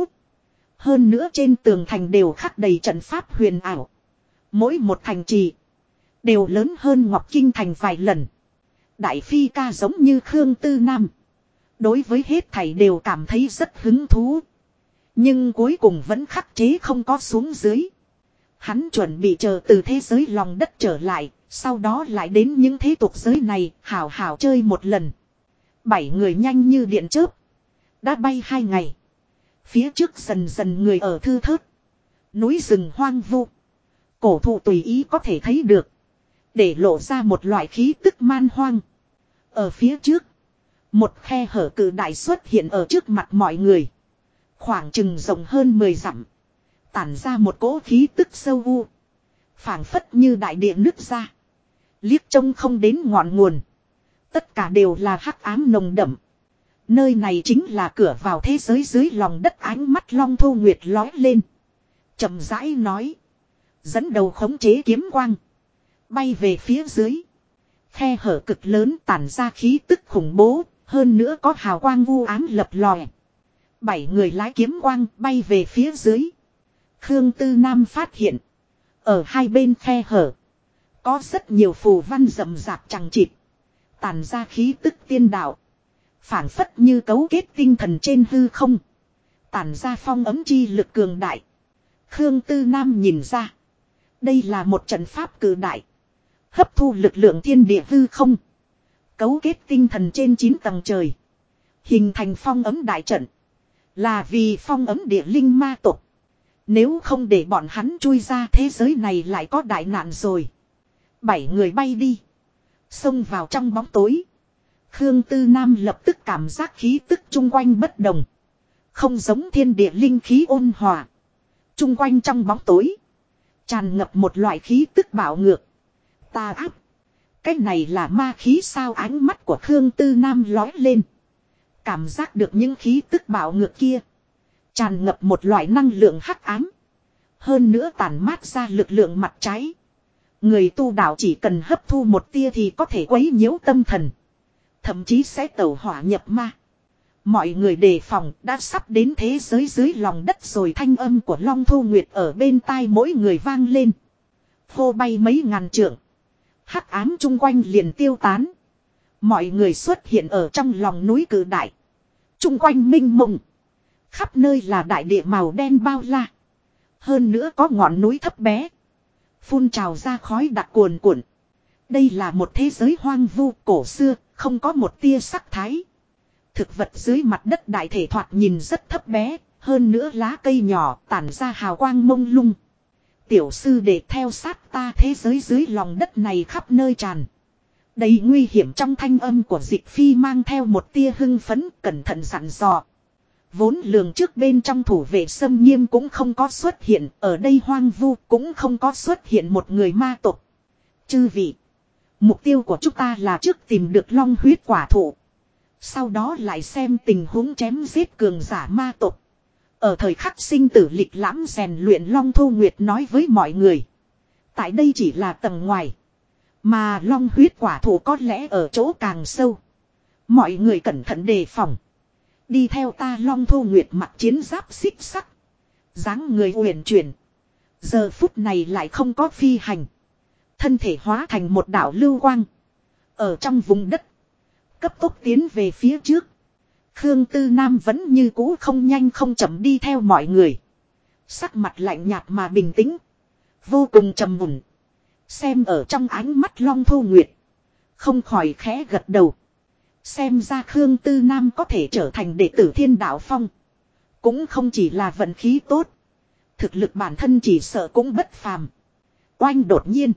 Hơn nữa trên tường thành đều khắc đầy trận pháp huyền ảo. Mỗi một thành trì đều lớn hơn Ngọc Kinh thành vài lần. Đại phi ca giống như Khương Tư Nam. Đối với hết thảy đều cảm thấy rất hứng thú. Nhưng cuối cùng vẫn khắc chế không có xuống dưới. Hắn chuẩn bị chờ từ thế giới lòng đất trở lại. Sau đó lại đến những thế tục giới này hảo hảo chơi một lần. 7 người nhanh như điện chớp. Đã bay 2 ngày. Phía trước dần dần người ở thưa thớt. Núi rừng hoang vu. Cổ thụ tùy ý có thể thấy được. Để lộ ra một loại khí tức man hoang. Ở phía trước. Một khe hở cự đại xuất hiện ở trước mặt mọi người. Khoảng chừng rộng hơn 10 dặm. Tản ra một cỗ khí tức sâu u. Phảng phất như đại địa nứt ra. Liếc trông không đến ngọn nguồn. Tất cả đều là hắc ám nồng đậm. Nơi này chính là cửa vào thế giới dưới lòng đất. Ánh mắt Long Thu Nguyệt lói lên. Chậm rãi nói. Dẫn đầu khống chế kiếm quang. Bay về phía dưới. Khe hở cực lớn tản ra khí tức khủng bố. Hơn nữa có hào quang vu ám lập lòe. 7 người lái kiếm quang bay về phía dưới. Khương Tư Nam phát hiện. Ở hai bên khe hở. Có rất nhiều phù văn rậm rạp chằng chịt. Tản ra khí tức tiên đạo. Phảng phất như cấu kết tinh thần trên hư không. Tản ra phong ấm chi lực cường đại. Khương Tư Nam nhìn ra. Đây là một trận pháp cử đại. Hấp thu lực lượng thiên địa hư không. Cấu kết tinh thần trên 9 tầng trời. Hình thành phong ấm đại trận. Là vì phong ấm địa linh ma tộc. Nếu không để bọn hắn chui ra thế giới này lại có đại nạn rồi. 7 người bay đi. Xông vào trong bóng tối. Khương Tư Nam lập tức cảm giác khí tức chung quanh bất đồng. Không giống thiên địa linh khí ôn hòa. Chung quanh trong bóng tối. Tràn ngập một loại khí tức bạo ngược. Tà áp. Cái này là ma khí sao? Ánh mắt của Khương Tư Nam lói lên. Cảm giác được những khí tức bạo ngược kia. Tràn ngập một loại năng lượng hắc ám. Hơn nữa tản mát ra lực lượng mặt trái. Người tu đạo chỉ cần hấp thu một tia thì có thể quấy nhiễu tâm thần. Thậm chí sẽ tẩu hỏa nhập ma. Mọi người đề phòng đã sắp đến thế giới dưới lòng đất rồi. Thanh âm của Long Thu Nguyệt ở bên tai mỗi người vang lên. Hô bay mấy ngàn trượng. Hắc ám chung quanh liền tiêu tán. Mọi người xuất hiện ở trong lòng núi cử đại. Chung quanh minh mông. Khắp nơi là đại địa màu đen bao la. Hơn nữa có ngọn núi thấp bé. Phun trào ra khói đặc cuồn cuộn. Đây là một thế giới hoang vu cổ xưa, không có một tia sắc thái. Thực vật dưới mặt đất đại thể thoạt nhìn rất thấp bé, hơn nữa lá cây nhỏ tản ra hào quang mông lung. Tiểu sư để theo sát ta, thế giới dưới lòng đất này khắp nơi tràn. Đầy nguy hiểm. Trong thanh âm của Dịch Phi mang theo một tia hưng phấn, cẩn thận dặn dò. Vốn lường trước bên trong thủ vệ xâm nghiêm cũng không có xuất hiện, ở đây hoang vu cũng không có xuất hiện một người ma tộc. Chư vị, mục tiêu của chúng ta là trước tìm được long huyết quả thụ. Sau đó lại xem tình huống chém giết cường giả ma tộc. Ở thời khắc sinh tử lịch lãm rèn luyện, Long Thu Nguyệt nói với mọi người. Tại đây chỉ là tầng ngoài. Mà long huyết quả thụ có lẽ ở chỗ càng sâu. Mọi người cẩn thận đề phòng. Đi theo ta. Long Thu Nguyệt mặc chiến giáp xích sắc. Dáng người uyển chuyển. Giờ phút này lại không có phi hành. Thân thể hóa thành một đạo lưu quang. Ở trong vùng đất. Cấp tốc tiến về phía trước. Khương Tư Nam vẫn như cũ không nhanh không chậm đi theo mọi người. Sắc mặt lạnh nhạt mà bình tĩnh. Vô cùng trầm mùn. Xem ở trong ánh mắt Long Thu Nguyệt. Không khỏi khẽ gật đầu. Xem ra Khương Tư Nam có thể trở thành đệ tử Thiên Đạo Phong. Cũng không chỉ là vận khí tốt. Thực lực bản thân chỉ sợ cũng bất phàm. Oanh đột nhiên.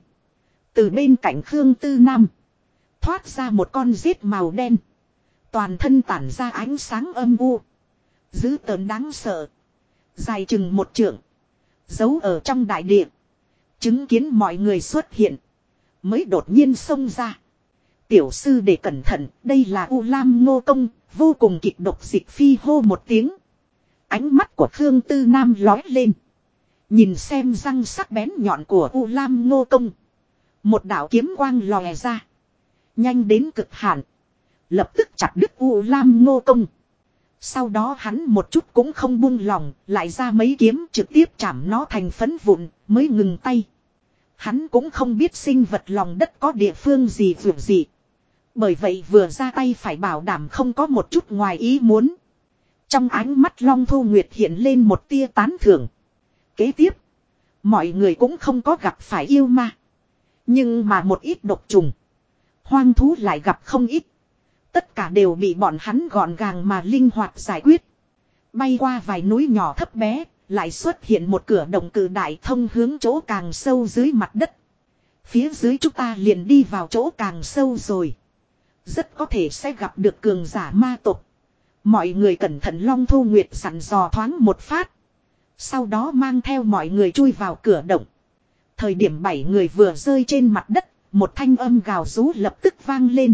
Từ bên cạnh Khương Tư Nam. Thoát ra một con rết màu đen. Toàn thân tản ra ánh sáng âm u. Dữ tợn đáng sợ. Dài chừng 1 trượng. Giấu ở trong đại địa. Chứng kiến mọi người xuất hiện. Mới đột nhiên xông ra. Tiểu sư để cẩn thận. Đây là U Lam Ngô Công. Vô cùng kịch độc. Dịch Phi hô một tiếng. Ánh mắt của Khương Tư Nam lói lên. Nhìn xem răng sắc bén nhọn của U Lam Ngô Công. Một đạo kiếm quang lòe ra. Nhanh đến cực hạn. Lập tức chặt đứt U Lam Ngô Công. Sau đó hắn một chút cũng không buông lòng. Lại ra mấy kiếm trực tiếp chạm nó thành phấn vụn. Mới ngừng tay. Hắn cũng không biết sinh vật lòng đất có địa phương gì vượt gì. Bởi vậy vừa ra tay phải bảo đảm không có một chút ngoài ý muốn. Trong ánh mắt Long Thu Nguyệt hiện lên một tia tán thưởng. Kế tiếp. Mọi người cũng không có gặp phải yêu ma. Nhưng mà một ít độc trùng. Hoang thú lại gặp không ít. Tất cả đều bị bọn hắn gọn gàng mà linh hoạt giải quyết. Bay qua vài núi nhỏ thấp bé. Lại xuất hiện một cửa động cử đại thông hướng chỗ càng sâu dưới mặt đất. Phía dưới chúng ta liền đi vào chỗ càng sâu rồi. Rất có thể sẽ gặp được cường giả ma tộc. Mọi người cẩn thận. Long Thu Nguyệt sẵn dò thoáng một phát. Sau đó mang theo mọi người chui vào cửa động. Thời điểm 7 người vừa rơi trên mặt đất. Một thanh âm gào rú lập tức vang lên.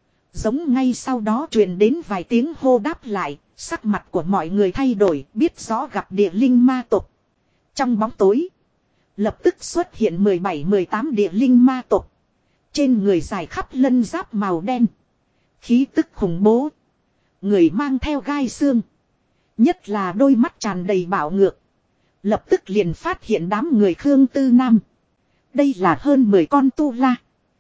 Giống ngay sau đó truyền đến vài tiếng hô đáp lại. Sắc mặt của mọi người thay đổi. Biết rõ gặp địa linh ma tộc. Trong bóng tối. Lập tức xuất hiện 17-18 địa linh ma tộc. Trên người dài khắp lân giáp màu đen. Khí tức khủng bố. Người mang theo gai xương. Nhất là đôi mắt tràn đầy bạo ngược. Lập tức liền phát hiện đám người Khương Tư Nam. Đây là hơn 10 con tu la.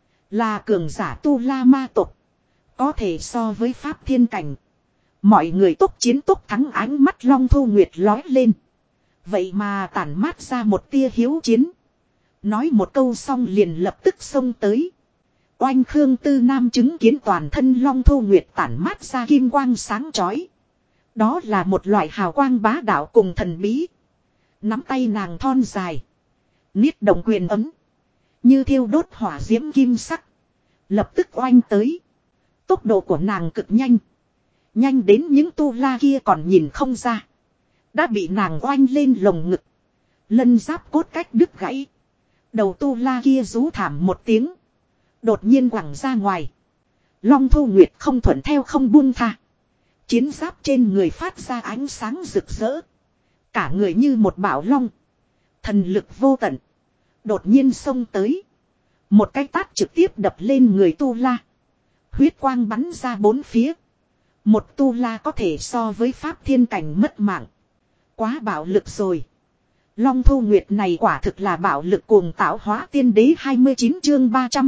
Là cường giả tu la ma tộc. Có thể so với pháp thiên cảnh. Mọi người tốc chiến tốc thắng. Ánh mắt Long Thu Nguyệt lói lên. Vậy mà tản mát ra một tia hiếu chiến. Nói một câu xong liền lập tức xông tới. Oanh Khương Tư Nam chứng kiến toàn thân Long Thu Nguyệt tản mát ra kim quang sáng chói. Đó là một loại hào quang bá đạo cùng thần bí. Nắm tay nàng thon dài. Niết động quyền ấm. Như thiêu đốt hỏa diễm kim sắc. Lập tức oanh tới. Tốc độ của nàng cực nhanh. Nhanh đến những tu la kia còn nhìn không ra. Đã bị nàng oanh lên lồng ngực. Lân giáp cốt cách đứt gãy. Đầu tu la kia rú thảm một tiếng. Đột nhiên quẳng ra ngoài. Long Thu Nguyệt không thuận theo không buông tha. Chiến giáp trên người phát ra ánh sáng rực rỡ. Cả người như một bạo long. Thần lực vô tận. Đột nhiên xông tới. Một cái tát trực tiếp đập lên người tu la. Huyết quang bắn ra bốn phía. Một tu la có thể so với pháp thiên cảnh mất mạng. Quá bạo lực rồi. Long Thu Nguyệt này quả thực là bạo lực cuồng tạo hóa tiên đế 29 chương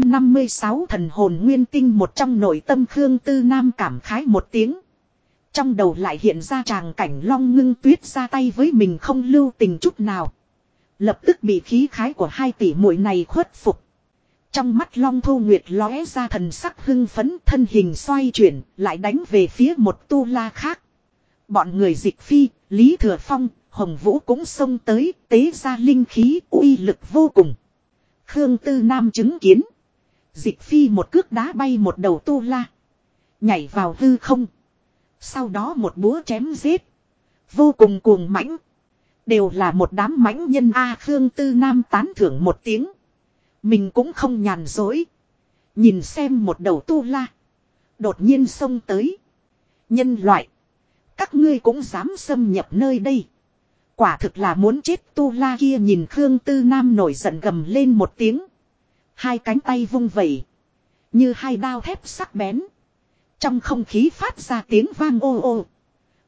356 thần hồn nguyên tinh. Một trong nội tâm Khương Tư Nam cảm khái một tiếng. Trong đầu lại hiện ra tràng cảnh Long Ngưng Tuyết ra tay với mình không lưu tình chút nào. Lập tức bị khí khái của 2 tỷ muội này khuất phục. Trong mắt Long Thu Nguyệt lóe ra thần sắc hưng phấn, thân hình xoay chuyển, lại đánh về phía một tu la khác. Bọn người Dịch Phi, Lý Thừa Phong, Hồng Vũ cũng xông tới, tế ra linh khí, uy lực vô cùng. Khương Tư Nam chứng kiến. Dịch Phi một cước đá bay một đầu tu la. Nhảy vào hư không. Sau đó một búa chém giết. Vô cùng cuồng mãnh. Đều là một đám mãnh nhân A. Khương Tư Nam tán thưởng một tiếng. Mình cũng không nhàn dối. Nhìn xem một đầu tu la. Đột nhiên xông tới. Nhân loại. Các ngươi cũng dám xâm nhập nơi đây. Quả thực là muốn chết. Tu la kia nhìn Khương Tư Nam nổi giận gầm lên một tiếng. 2 cánh tay vung vẩy. Như 2 đao thép sắc bén. Trong không khí phát ra tiếng vang ô ô.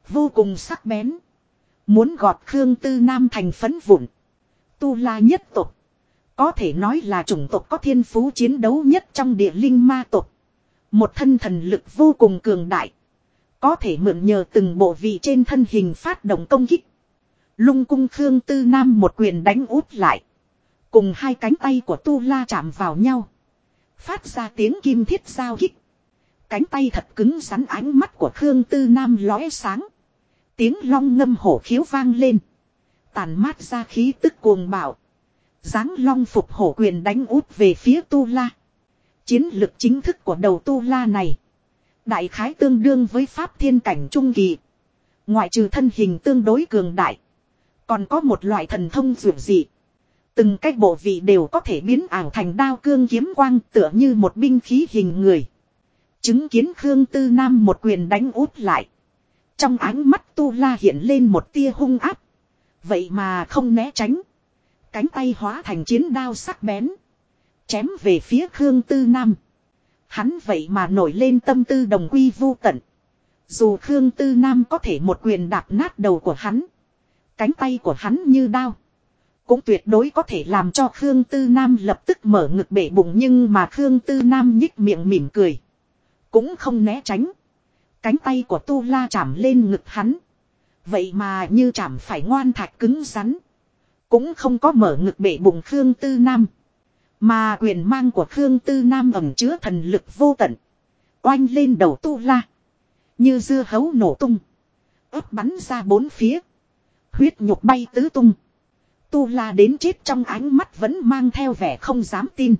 Vô cùng sắc bén. Muốn gọt Khương Tư Nam thành phấn vụn. Tu La nhất tộc. Có thể nói là chủng tộc có thiên phú chiến đấu nhất trong địa linh ma tộc. Một thân thần lực vô cùng cường đại. Có thể mượn nhờ từng bộ vị trên thân hình phát động công kích. Lung cung Khương Tư Nam một quyền đánh út lại. Cùng hai cánh tay của Tu La chạm vào nhau. Phát ra tiếng kim thiết giao kích. Cánh tay thật cứng rắn, ánh mắt của Khương Tư Nam lóe sáng. Tiếng long ngâm hổ khiếu vang lên. Tàn mát ra khí tức cuồng bạo. Giáng long phục hổ quyền đánh út về phía Tu La. Chiến lực chính thức của đầu Tu La này. Đại khái tương đương với pháp thiên cảnh trung kỳ. Ngoại trừ thân hình tương đối cường đại. Còn có một loại thần thông dữ dị. Từng cách bộ vị đều có thể biến ảo thành đao cương kiếm quang, tựa như một binh khí hình người. Chứng kiến Khương Tư Nam một quyền đánh út lại. Trong ánh mắt Tu La hiện lên một tia hung áp. Vậy mà không né tránh. Cánh tay hóa thành chiến đao sắc bén. Chém về phía Khương Tư Nam. Hắn vậy mà nổi lên tâm tư đồng quy vu tận. Dù Khương Tư Nam có thể một quyền đạp nát đầu của hắn. Cánh tay của hắn như đao. Cũng tuyệt đối có thể làm cho Khương Tư Nam lập tức mở ngực bể bụng. Nhưng mà Khương Tư Nam nhích miệng mỉm cười. Cũng không né tránh. Cánh tay của Tu La chạm lên ngực hắn. Vậy mà như chạm phải ngoan thạch cứng rắn. Cũng không có mở ngực bể bụng Khương Tư Nam. Mà quyền mang của Khương Tư Nam ẩn chứa thần lực vô tận. Oanh lên đầu Tu La. Như dưa hấu nổ tung. Ấp bắn ra bốn phía. Huyết nhục bay tứ tung. Tu La đến chết trong ánh mắt vẫn mang theo vẻ không dám tin.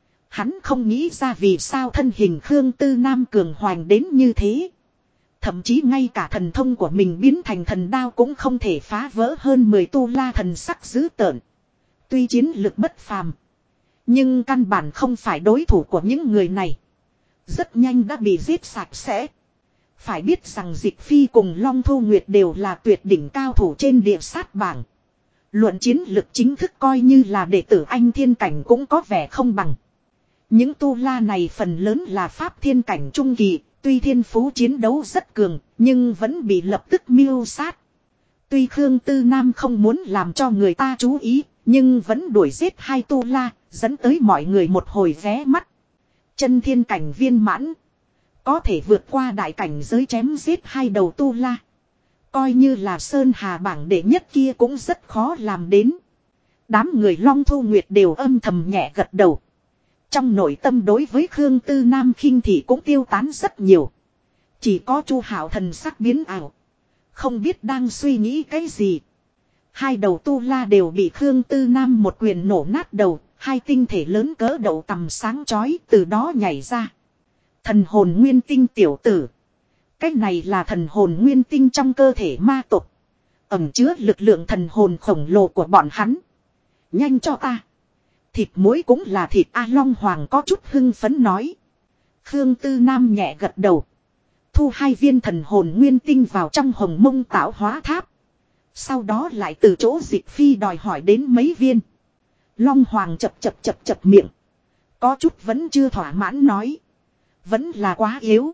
Hắn không nghĩ ra vì sao thân hình Khương Tư Nam cường hoành đến như thế. Thậm chí ngay cả thần thông của mình biến thành thần đao cũng không thể phá vỡ hơn 10 Tu La thần sắc dữ tợn. Tuy chiến lực bất phàm. Nhưng căn bản không phải đối thủ của những người này. Rất nhanh đã bị giết sạch sẽ. Phải biết rằng Dịch Phi cùng Long Thu Nguyệt đều là tuyệt đỉnh cao thủ trên địa sát bảng. Luận chiến lực chính thức coi như là đệ tử Anh Thiên Cảnh cũng có vẻ không bằng. Những Tu La này phần lớn là Pháp Thiên Cảnh trung kỳ. Tuy thiên phú chiến đấu rất cường, nhưng vẫn bị lập tức mưu sát. Tuy Khương Tư Nam không muốn làm cho người ta chú ý, nhưng vẫn đuổi giết hai Tu La, dẫn tới mọi người một hồi ghé mắt. Chân thiên cảnh viên mãn. Có thể vượt qua đại cảnh giới chém giết hai đầu Tu La. Coi như là Sơn Hà bảng đệ nhất kia cũng rất khó làm đến. Đám người Long Thu Nguyệt đều âm thầm nhẹ gật đầu. Trong nội tâm đối với Khương Tư Nam khinh thị cũng tiêu tán rất nhiều. Chỉ có Chu Hạo thần sắc biến ảo. Không biết đang suy nghĩ cái gì. Hai đầu Tu La đều bị Khương Tư Nam một quyền nổ nát đầu. Hai tinh thể lớn cỡ đậu tầm sáng chói từ đó nhảy ra. Thần hồn nguyên tinh tiểu tử. Cái này là thần hồn nguyên tinh trong cơ thể ma tộc. Ẩn chứa lực lượng thần hồn khổng lồ của bọn hắn. Nhanh cho ta. Thịt muối cũng là thịt A Long Hoàng có chút hưng phấn nói. Khương Tư Nam nhẹ gật đầu. Thu hai viên thần hồn nguyên tinh vào trong hồng mông tạo hóa tháp. Sau đó lại từ chỗ Dịch Phi đòi hỏi đến mấy viên. Long Hoàng chập miệng. Có chút vẫn chưa thỏa mãn nói. Vẫn là quá yếu.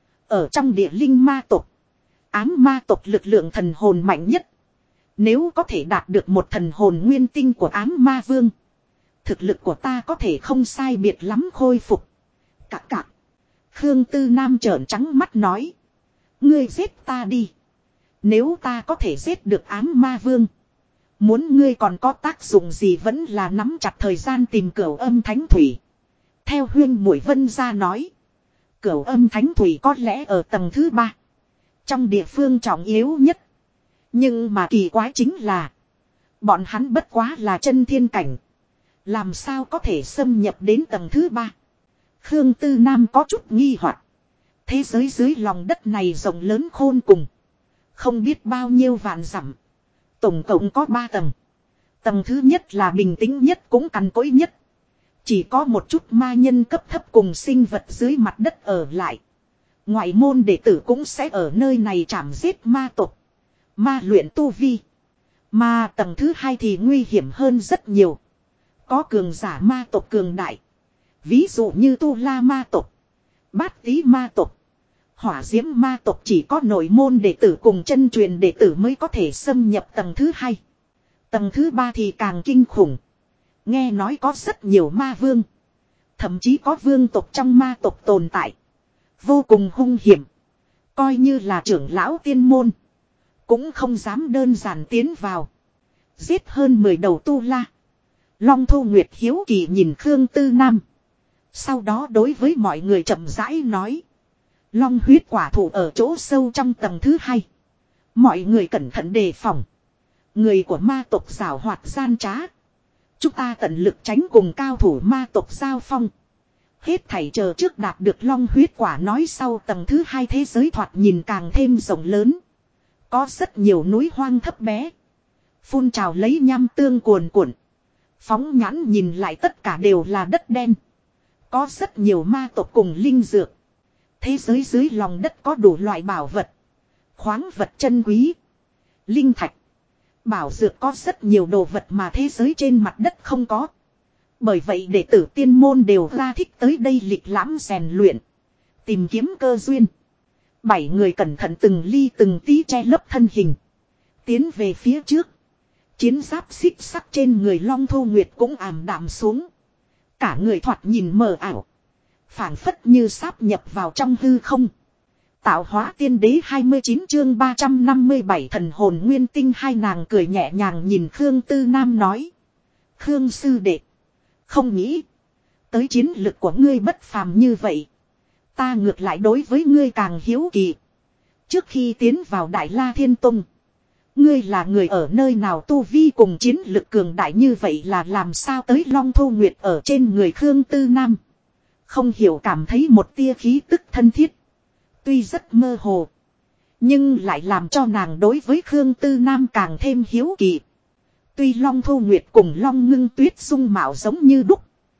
Ở trong địa linh ma tộc. Ám ma tộc lực lượng thần hồn mạnh nhất. Nếu có thể đạt được một thần hồn nguyên tinh của ám ma vương. Thực lực của ta có thể không sai biệt lắm khôi phục. Cạc cạc. Khương Tư Nam trợn trắng mắt nói. Ngươi giết ta đi. Nếu ta có thể giết được ám ma vương. Muốn ngươi còn có tác dụng gì vẫn là nắm chặt thời gian tìm cửu âm thánh thủy. Theo Huyên Muội Vân ra nói. Cửu âm thánh thủy có lẽ ở tầng thứ 3. Trong địa phương trọng yếu nhất. Nhưng mà kỳ quái chính là. Bọn hắn bất quá là chân thiên cảnh. Làm sao có thể xâm nhập đến tầng thứ 3. Khương Tư Nam có chút nghi hoặc. Thế giới dưới lòng đất này rộng lớn khôn cùng. Không biết bao nhiêu vạn dặm. Tổng cộng có 3 tầng. Tầng thứ nhất là bình tĩnh nhất cũng cằn cỗi nhất. Chỉ có một chút ma nhân cấp thấp cùng sinh vật dưới mặt đất ở lại. Ngoại môn đệ tử cũng sẽ ở nơi này chảm giết ma tộc. Ma luyện tu vi. Mà tầng thứ 2 thì nguy hiểm hơn rất nhiều. Có cường giả ma tộc cường đại. Ví dụ như Tu La ma tộc. Bát Tý ma tộc. Hỏa diễm ma tộc chỉ có nội môn đệ tử cùng chân truyền đệ tử mới có thể xâm nhập tầng thứ 2. Tầng thứ 3 thì càng kinh khủng. Nghe nói có rất nhiều ma vương. Thậm chí có vương tộc trong ma tộc tồn tại. Vô cùng hung hiểm. Coi như là trưởng lão tiên môn. Cũng không dám đơn giản tiến vào. Giết hơn 10 đầu tu la. Long Thu Nguyệt hiếu kỳ nhìn Khương Tư Nam. Sau đó đối với mọi người chậm rãi nói. Long huyết quả thụ ở chỗ sâu trong tầng thứ 2. Mọi người cẩn thận đề phòng. Người của ma tộc giảo hoạt gian trá. Chúng ta tận lực tránh cùng cao thủ ma tộc giao phong. Hết thảy chờ trước đạt được long huyết quả nói sau tầng thứ 2 thế giới thoạt nhìn càng thêm rộng lớn. Có rất nhiều núi hoang thấp bé. Phun trào lấy nham tương cuồn cuộn. Phóng nhãn nhìn lại tất cả đều là đất đen. Có rất nhiều ma tộc cùng linh dược. Thế giới dưới lòng đất có đủ loại bảo vật. Khoáng vật chân quý. Linh thạch. Bảo dược có rất nhiều đồ vật mà thế giới trên mặt đất không có. Bởi vậy đệ tử tiên môn đều ra thích tới đây lịch lãm rèn luyện. Tìm kiếm cơ duyên. 7 người cẩn thận từng ly từng tí che lấp thân hình. Tiến về phía trước. Chiến giáp xích sắc trên người Long Thu Nguyệt cũng ảm đạm xuống. Cả người thoạt nhìn mờ ảo. Phảng phất như sáp nhập vào trong hư không. Tạo hóa tiên đế 29 chương 357 thần hồn nguyên tinh. Hai nàng cười nhẹ nhàng nhìn Khương Tư Nam nói. Khương sư đệ. Không nghĩ. Tới chiến lực của ngươi bất phàm như vậy. Ta ngược lại đối với ngươi càng hiếu kỳ. Trước khi tiến vào Đại La Thiên Tông. Ngươi là người ở nơi nào tu vi cùng chiến lực cường đại như vậy là làm sao tới Long Thu Nguyệt ở trên người Khương Tư Nam. Không hiểu cảm thấy một tia khí tức thân thiết. Tuy rất mơ hồ. Nhưng lại làm cho nàng đối với Khương Tư Nam càng thêm hiếu kỳ. Tuy Long Thu Nguyệt cùng Long Ngưng Tuyết dung mạo giống như đúc.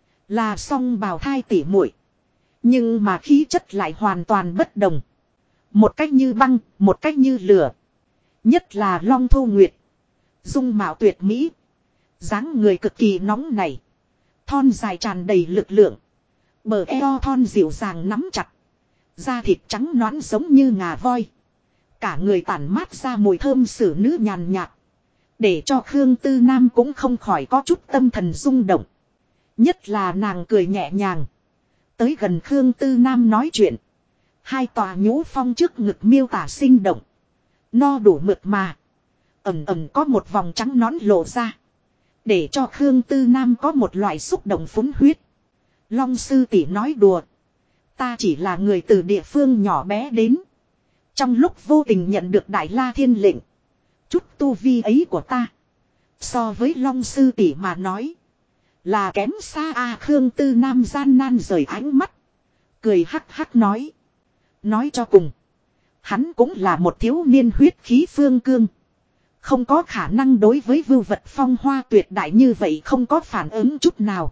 Là song bào thai tỉ muội, nhưng mà khí chất lại hoàn toàn bất đồng. Một cách như băng, một cách như lửa. Nhất là Long Thu Nguyệt. Dung mạo tuyệt mỹ. Dáng người cực kỳ nóng nảy. Thon dài tràn đầy lực lượng. Bờ eo thon dịu dàng nắm chặt. Da thịt trắng nõn giống như ngà voi. Cả người tản mát ra mùi thơm xử nữ nhàn nhạt. Để cho Khương Tư Nam cũng không khỏi có chút tâm thần rung động. Nhất là nàng cười nhẹ nhàng. Tới gần Khương Tư Nam nói chuyện. Hai tòa nhũ phong trước ngực miêu tả sinh động. No đủ mượt mà. Ẩm ẩm có một vòng trắng nõn lộ ra. Để cho Khương Tư Nam có một loại xúc động phúng huyết. Long sư tỷ nói đùa. Ta chỉ là người từ địa phương nhỏ bé đến. Trong lúc vô tình nhận được Đại La Thiên lệnh. Chút tu vi ấy của ta. So với Long sư tỷ mà nói. Là kém xa à. Khương Tư Nam gian nan rời ánh mắt. Cười hắc hắc nói. Nói cho cùng. Hắn cũng là một thiếu niên huyết khí phương cương. Không có khả năng đối với vưu vật phong hoa tuyệt đại như vậy không có phản ứng chút nào.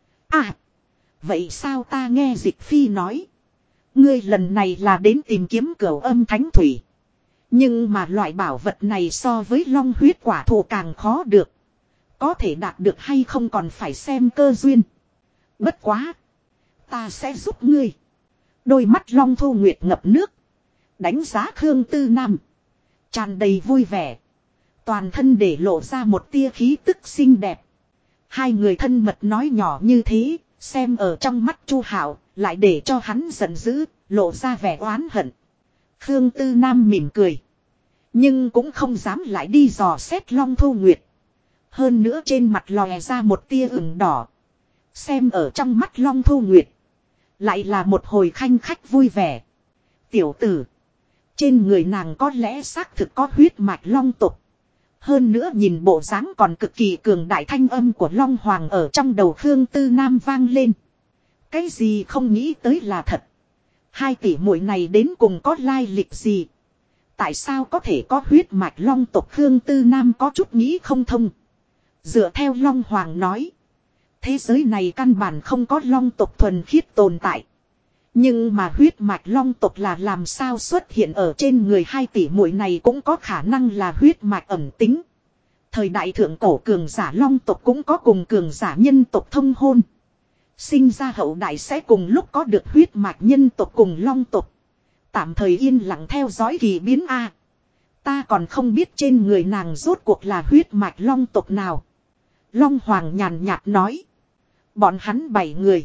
À. Vậy sao ta nghe Dịch Phi nói. Ngươi lần này là đến tìm kiếm cửu âm thánh thủy. Nhưng mà loại bảo vật này so với long huyết quả thụ càng khó được. Có thể đạt được hay không còn phải xem cơ duyên. Bất quá. Ta sẽ giúp ngươi. Đôi mắt Long Thu Nguyệt ngập nước. Đánh giá Khương Tư Nam. Tràn đầy vui vẻ. Toàn thân để lộ ra một tia khí tức xinh đẹp. Hai người thân mật nói nhỏ như thế. Xem ở trong mắt Chu Hạo. Lại để cho hắn giận dữ. Lộ ra vẻ oán hận. Khương Tư Nam mỉm cười. Nhưng cũng không dám lại đi dò xét Long Thu Nguyệt. Hơn nữa trên mặt lòe ra một tia ửng đỏ. Xem ở trong mắt Long Thu Nguyệt. Lại là một hồi khanh khách vui vẻ. Tiểu tử. Trên người nàng có lẽ xác thực có huyết mạch long tộc. Hơn nữa nhìn bộ dáng còn cực kỳ cường đại. Thanh âm của Long Hoàng ở trong đầu Khương Tư Nam vang lên. Cái gì không nghĩ tới là thật. Hai tỷ muội này đến cùng có lai lịch gì. Tại sao có thể có huyết mạch long tộc. Khương Tư Nam có chút nghĩ không thông. Dựa theo Long Hoàng nói. Thế giới này căn bản không có long tộc thuần khiết tồn tại. Nhưng mà huyết mạch long tộc là làm sao xuất hiện ở trên người hai tỷ muội này cũng có khả năng là huyết mạch ẩn tính. Thời đại thượng cổ cường giả long tộc cũng có cùng cường giả nhân tộc thông hôn. Sinh ra hậu đại sẽ cùng lúc có được huyết mạch nhân tộc cùng long tộc. Tạm thời yên lặng theo dõi kỳ biến a. Ta còn không biết trên người nàng rốt cuộc là huyết mạch long tộc nào. Long Hoàng nhàn nhạt nói. Bọn hắn 7 người.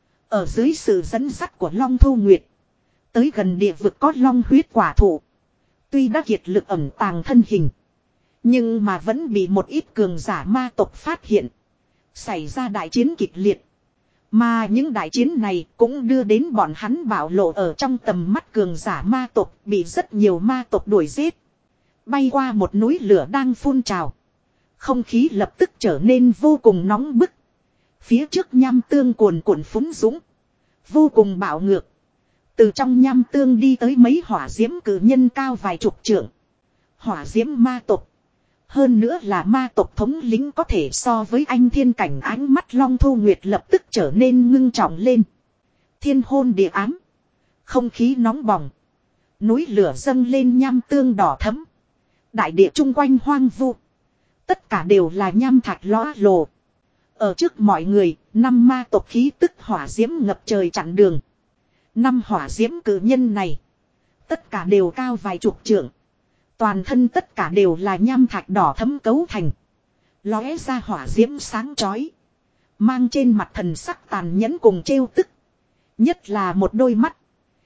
Ở dưới sự dẫn dắt của Long Thu Nguyệt. Tới gần địa vực có long huyết quả thụ. Tuy đã kiệt lực ẩn tàng thân hình. Nhưng mà vẫn bị một ít cường giả ma tộc phát hiện. Xảy ra đại chiến kịch liệt. Mà những đại chiến này cũng đưa đến bọn hắn bạo lộ ở trong tầm mắt cường giả ma tộc. Bị rất nhiều ma tộc đuổi giết. Bay qua một núi lửa đang phun trào. Không khí lập tức trở nên vô cùng nóng bức. Phía trước nham tương cuồn cuộn phúng dũng. Vô cùng bạo ngược. Từ trong nham tương đi tới mấy hỏa diễm cử nhân cao vài chục trượng. Hỏa diễm ma tộc. Hơn nữa là ma tộc thống lĩnh có thể so với anh thiên cảnh. Ánh mắt Long Thu Nguyệt lập tức trở nên ngưng trọng lên. Thiên hôn địa ám. Không khí nóng bỏng. Núi lửa dâng lên nham tương đỏ thẫm. Đại địa chung quanh hoang vu. Tất cả đều là nham thạch lõa lồ. Ở trước mọi người, 5 ma tộc khí tức hỏa diễm ngập trời chặn đường. 5 hỏa diễm cử nhân này. Tất cả đều cao vài chục trượng. Toàn thân tất cả đều là nham thạch đỏ thẫm cấu thành. Lóe ra hỏa diễm sáng chói. Mang trên mặt thần sắc tàn nhẫn cùng trêu tức. Nhất là một đôi mắt.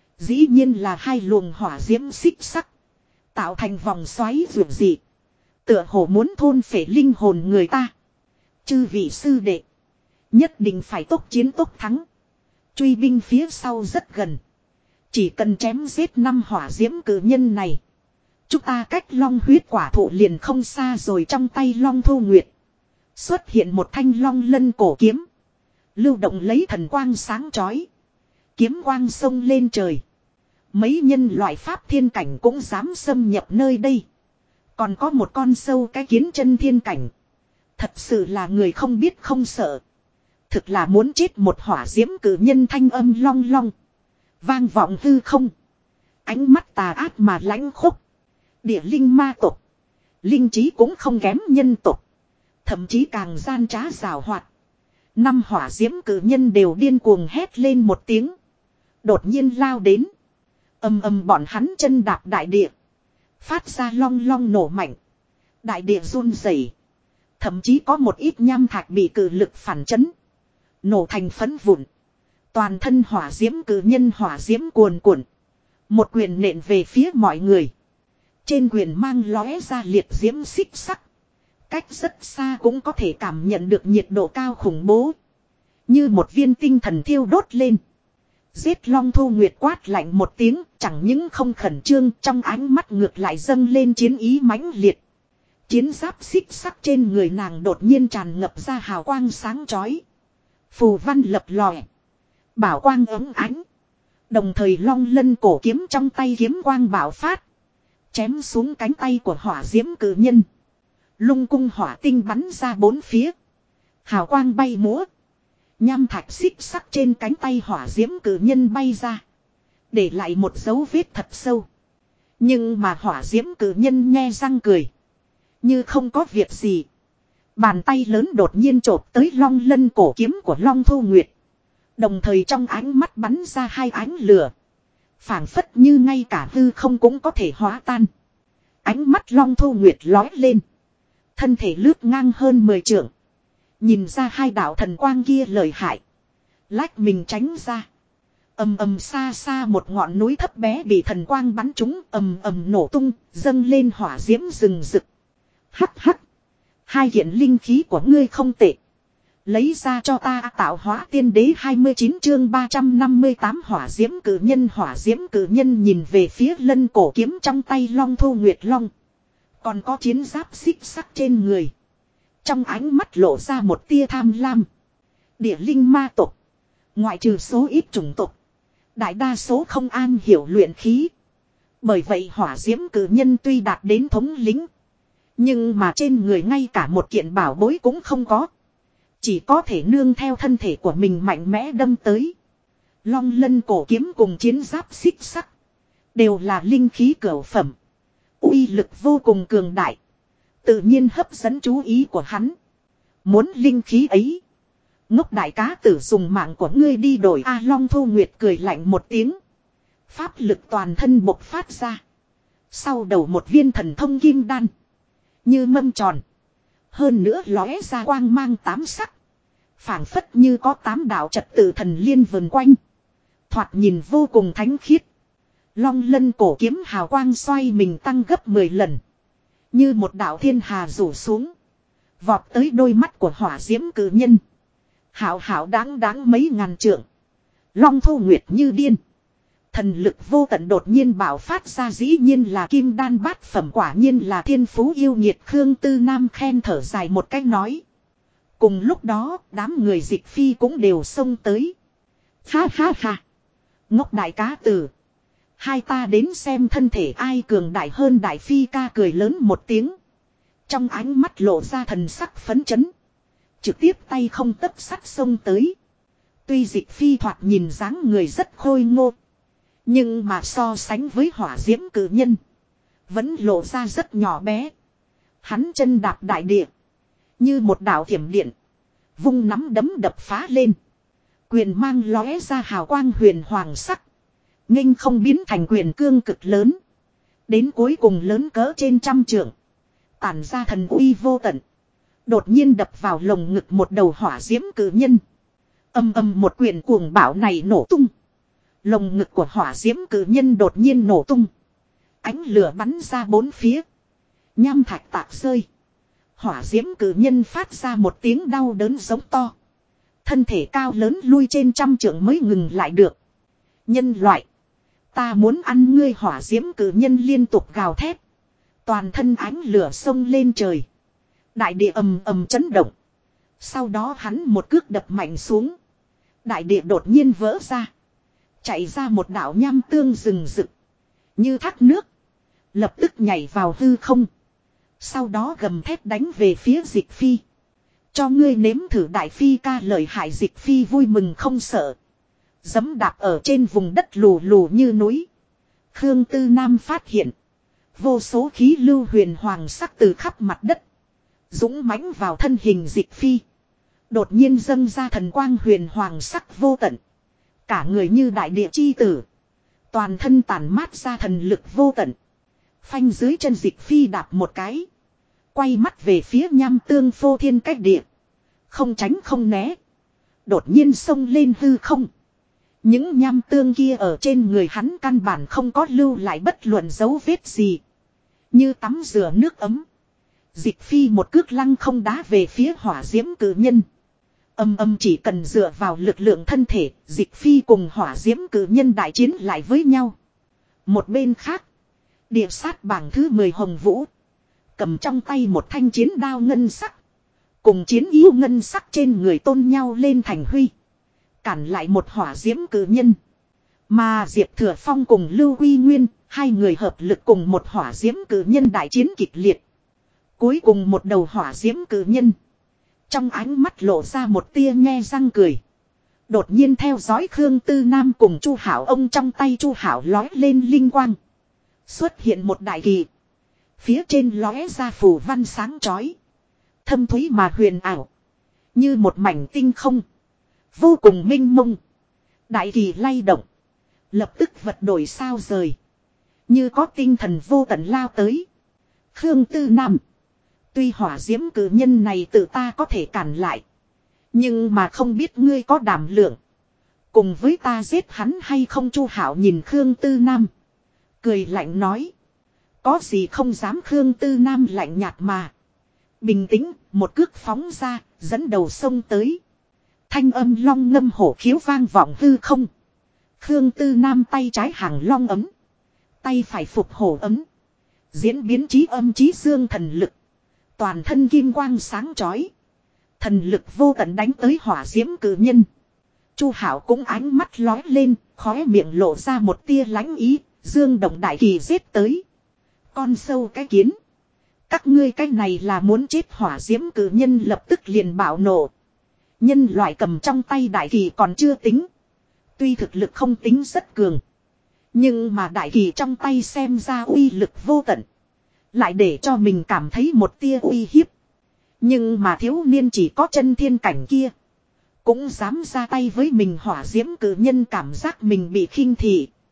Dĩ nhiên là 2 luồng hỏa diễm xích sắc. Tạo thành vòng xoáy rượu dị. Tựa hồ muốn thôn phệ linh hồn người ta. Chư vị sư đệ. Nhất định phải tốc chiến tốc thắng. Truy binh phía sau rất gần. Chỉ cần chém giết 5 hỏa diễm cử nhân này. Chúng ta cách long huyết quả thụ liền không xa rồi. Trong tay Long Thu Nguyệt xuất hiện một thanh long lân cổ kiếm. Lưu động lấy thần quang sáng chói. Kiếm quang sông lên trời. Mấy nhân loại pháp thiên cảnh cũng dám xâm nhập nơi đây. Còn có một con sâu cái kiến chân thiên cảnh. Thật sự là người không biết không sợ. Thực là muốn chết một hỏa diễm cử nhân thanh âm long long. Vang vọng hư không. Ánh mắt tà ác mà lãnh khốc. Địa linh ma tộc. Linh trí cũng không kém nhân tộc. Thậm chí càng gian trá rào hoạt. 5 hỏa diễm cử nhân đều điên cuồng hét lên một tiếng. Đột nhiên lao đến. Ầm ầm bọn hắn chân đạp đại địa. Phát ra long long nổ mạnh. Đại địa run rẩy. Thậm chí có một ít nham thạch bị cử lực phản chấn. Nổ thành phấn vụn. Toàn thân hỏa diễm cử nhân hỏa diễm cuồn cuộn. Một quyền nện về phía mọi người. Trên quyền mang lóe ra liệt diễm xích sắc. Cách rất xa cũng có thể cảm nhận được nhiệt độ cao khủng bố. Như một viên tinh thần thiêu đốt lên. Giết Long Thu Nguyệt quát lạnh một tiếng, chẳng những không khẩn trương, trong ánh mắt ngược lại dâng lên chiến ý mãnh liệt. Chiến giáp xích sắc trên người nàng đột nhiên tràn ngập ra hào quang sáng chói. Phù văn lập lòe. Bảo quang ấm ánh. Đồng thời long lân cổ kiếm trong tay kiếm quang bạo phát. Chém xuống cánh tay của hỏa diễm cử nhân. Lung cung hỏa tinh bắn ra 4 phía. Hào quang bay múa. Nham thạch xích sắc trên cánh tay hỏa diễm cử nhân bay ra. Để lại một dấu vết thật sâu. Nhưng mà hỏa diễm cử nhân nhe răng cười. Như không có việc gì. Bàn tay lớn đột nhiên chộp tới long lân cổ kiếm của Long Thu Nguyệt. Đồng thời trong ánh mắt bắn ra 2 ánh lửa. Phảng phất như ngay cả hư không cũng có thể hóa tan. Ánh mắt Long Thu Nguyệt lói lên. Thân thể lướt ngang hơn 10 trượng. Nhìn ra 2 đạo thần quang kia lợi hại. Lách mình tránh ra. Ầm ầm xa xa một ngọn núi thấp bé bị thần quang bắn trúng ầm ầm nổ tung, dâng lên hỏa diễm rừng rực. Hắc hắc. 2 kiện linh khí của ngươi không tệ. Lấy ra cho ta tạo hóa tiên đế 29 chương 358 hỏa diễm cử nhân nhìn về phía lân cổ kiếm trong tay Long Thu Nguyệt Long. Còn có chiến giáp xích sắc trên người. Trong ánh mắt lộ ra một tia tham lam. Địa linh ma tộc. Ngoại trừ số ít chủng tộc. Đại đa số không an hiểu luyện khí. Bởi vậy hỏa diễm cử nhân tuy đạt đến thống lĩnh. Nhưng mà trên người ngay cả một kiện bảo bối cũng không có. Chỉ có thể nương theo thân thể của mình mạnh mẽ đâm tới. Long lân cổ kiếm cùng chiến giáp xích sắc. Đều là linh khí cửu phẩm. Uy lực vô cùng cường đại. Tự nhiên hấp dẫn chú ý của hắn. Muốn linh khí ấy. Ngốc đại cá tử dùng mạng của ngươi đi đổi A Long Thu Nguyệt cười lạnh một tiếng. Pháp lực toàn thân bộc phát ra. Sau đầu một viên thần thông kim đan. Như mâm tròn. Hơn nữa lóe ra quang mang 8 sắc. Phảng phất như có 8 đạo trật tự thần liên vần quanh. Thoạt nhìn vô cùng thánh khiết. Long lân cổ kiếm hào quang xoay mình tăng gấp 10 lần. Như một đạo thiên hà rủ xuống. Vọt tới đôi mắt của hỏa diễm cử nhân. Hảo hảo đáng đáng mấy ngàn trượng. Long thu nguyệt như điên. Thần lực vô tận đột nhiên bạo phát ra, dĩ nhiên là kim đan bát phẩm, quả nhiên là thiên phú yêu nghiệt. Khương Tư Nam khen thở dài một cách nói. Cùng lúc đó đám người dịch phi cũng đều xông tới. Ha ha ha. Ngốc đại cá tử. Hai ta đến xem thân thể ai cường đại hơn. Đại phi ca cười lớn một tiếng. Trong ánh mắt lộ ra thần sắc phấn chấn. Trực tiếp tay không tấp sắt xông tới. Tuy dịch phi thoạt nhìn dáng người rất khôi ngô. Nhưng mà so sánh với hỏa diễm cử nhân. Vẫn lộ ra rất nhỏ bé. Hắn chân đạp đại địa. Như một đạo thiểm điện. Vung nắm đấm đập phá lên. Quyền mang lóe ra hào quang huyền hoàng sắc. Nghênh không biến thành quyền cương cực lớn. Đến cuối cùng lớn cỡ trên 100 trượng. Tản ra thần uy vô tận. Đột nhiên đập vào lồng ngực một đầu hỏa diễm cử nhân. Âm âm một quyền cuồng bạo này nổ tung. Lồng ngực của hỏa diễm cử nhân đột nhiên nổ tung. Ánh lửa bắn ra bốn phía. Nham thạch tạc rơi. Hỏa diễm cử nhân phát ra một tiếng đau đớn giống to. Thân thể cao lớn lui trên 100 trượng mới ngừng lại được. Nhân loại. Ta muốn ăn ngươi, hỏa diễm cử nhân liên tục gào thét. Toàn thân ánh lửa sông lên trời. Đại địa ầm ầm chấn động. Sau đó hắn một cước đập mạnh xuống. Đại địa đột nhiên vỡ ra. Chạy ra một đạo nham tương rừng rực. Như thác nước. Lập tức nhảy vào hư không. Sau đó gầm thét đánh về phía dịch phi. Cho ngươi nếm thử. Đại phi ca lợi hại. Dịch phi vui mừng không sợ. Giẫm đạp ở trên vùng đất lù lù như núi. Khương Tư Nam phát hiện. Vô số khí lưu huyền hoàng sắc từ khắp mặt đất. Dũng mãnh vào thân hình dịch phi. Đột nhiên dâng ra thần quang huyền hoàng sắc vô tận. Cả người như đại địa chi tử. Toàn thân tản mát ra thần lực vô tận. Phanh dưới chân dịch phi đạp một cái. Quay mắt về phía nham tương phô thiên cách địa. Không tránh không né. Đột nhiên xông lên hư không. Những nham tương kia ở trên người hắn căn bản không có lưu lại bất luận dấu vết gì. Như tắm rửa nước ấm. Dịch phi một cước lăng không đá về phía hỏa diễm cử nhân. Âm chỉ cần dựa vào lực lượng thân thể, dịch phi cùng hỏa diễm cử nhân đại chiến lại với nhau. Một bên khác, địa sát bảng thứ 10 Hồng Vũ. Cầm trong tay một thanh chiến đao ngân sắc. Cùng chiến yêu ngân sắc trên người tôn nhau lên thành huy. Cản lại một hỏa diễm cử nhân. Mà Diệp Thừa Phong cùng Lưu Huy Nguyên, hai người hợp lực cùng một hỏa diễm cử nhân đại chiến kịch liệt. Cuối cùng một đầu hỏa diễm cử nhân. Trong ánh mắt lộ ra một tia nhe răng cười. Đột nhiên theo dõi Khương Tư Nam cùng Chu Hảo, ông trong tay Chu Hảo lói lên linh quang. Xuất hiện một đại kỳ. Phía trên lóe ra phù văn sáng chói. Thâm thúy mà huyền ảo. Như một mảnh tinh không. Vô cùng minh mông. Đại kỳ lay động. Lập tức vật đổi sao rời. Như có tinh thần vô tận lao tới. Khương Tư Nam. Tuy hỏa diễm cử nhân này tự ta có thể cản lại. Nhưng mà không biết ngươi có đảm lượng. Cùng với ta giết hắn hay không. Chu Hảo nhìn Khương Tư Nam. Cười lạnh nói. Có gì không dám. Khương Tư Nam lạnh nhạt mà. Bình tĩnh, một cước phóng ra, dẫn đầu sông tới. Thanh âm long ngâm hổ khiếu vang vọng hư không. Khương Tư Nam tay trái hàng long ấm. Tay phải phục hổ ấm. Diễn biến trí âm trí dương thần lực. Toàn thân kim quang sáng chói. Thần lực vô tận đánh tới hỏa diễm cử nhân. Chu Hảo cũng ánh mắt lói lên, khóe miệng lộ ra một tia lãnh ý, dương động đại kỳ giết tới. Con sâu cái kiến. Các ngươi cái này là muốn chết. Hỏa diễm cử nhân lập tức liền bạo nộ. Nhân loại cầm trong tay đại kỳ còn chưa tính. Tuy thực lực không tính rất cường. Nhưng mà đại kỳ trong tay xem ra uy lực vô tận. Lại để cho mình cảm thấy một tia uy hiếp. Nhưng mà thiếu niên chỉ có chân thiên cảnh kia. Cũng dám ra tay với mình. Hỏa diễm cử nhân cảm giác mình bị khinh thị.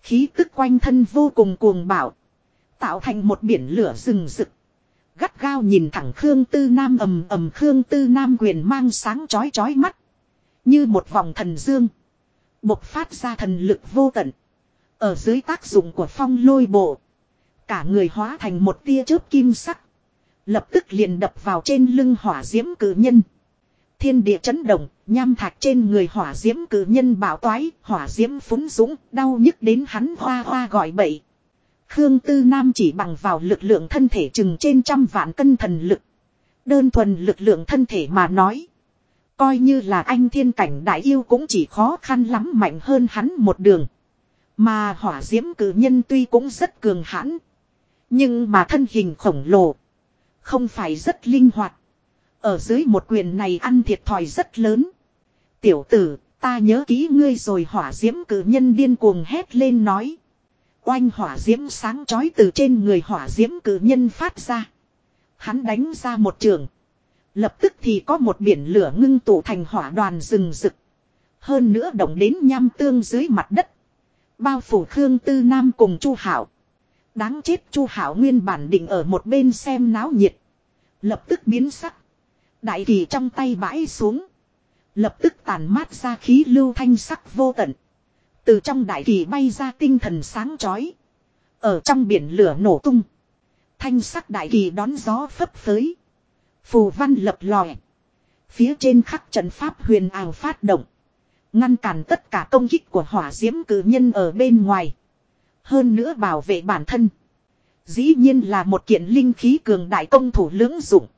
Khí tức quanh thân vô cùng cuồng bạo. Tạo thành một biển lửa rừng rực. Gắt gao nhìn thẳng Khương Tư Nam ầm ầm Khương Tư Nam quyền mang sáng chói chói mắt. Như một vòng thần dương. Bộc phát ra thần lực vô tận. Ở dưới tác dụng của phong lôi bộ. Cả người hóa thành một tia chớp kim sắc. Lập tức liền đập vào trên lưng hỏa diễm cử nhân. Thiên địa chấn động, nham thạch trên người hỏa diễm cử nhân bạo toái, hỏa diễm phúng dũng, đau nhức đến hắn hoa hoa gọi bậy. Khương Tư Nam chỉ bằng vào lực lượng thân thể chừng trên 100.000 cân thần lực. Đơn thuần lực lượng thân thể mà nói. Coi như là anh thiên cảnh đại yêu cũng chỉ khó khăn lắm mạnh hơn hắn một đường. Mà hỏa diễm cử nhân tuy cũng rất cường hãn. Nhưng mà thân hình khổng lồ. Không phải rất linh hoạt. Ở dưới một quyền này ăn thiệt thòi rất lớn. Tiểu tử, ta nhớ kỹ ngươi rồi hỏa diễm cử nhân điên cuồng hét lên nói. Oanh hỏa diễm sáng chói từ trên người hỏa diễm cử nhân phát ra. Hắn đánh ra một trường. Lập tức thì có một biển lửa ngưng tụ thành hỏa đoàn rừng rực. Hơn nữa động đến nham tương dưới mặt đất. Bao phủ Khương Tư Nam cùng Chu Hạo. Đáng chết Chu Hạo nguyên bản định ở một bên xem náo nhiệt. Lập tức biến sắc. Đại kỳ trong tay bãi xuống. Lập tức tàn mát ra khí lưu thanh sắc vô tận. Từ trong đại kỳ bay ra tinh thần sáng chói. Ở trong biển lửa nổ tung. Thanh sắc đại kỳ đón gió phấp phới. Phù văn lập lòe. Phía trên khắc trận pháp huyền ảo phát động. Ngăn cản tất cả công kích của hỏa diễm cử nhân ở bên ngoài. Hơn nữa bảo vệ bản thân. Dĩ nhiên là một kiện linh khí cường đại công thủ lưỡng dụng.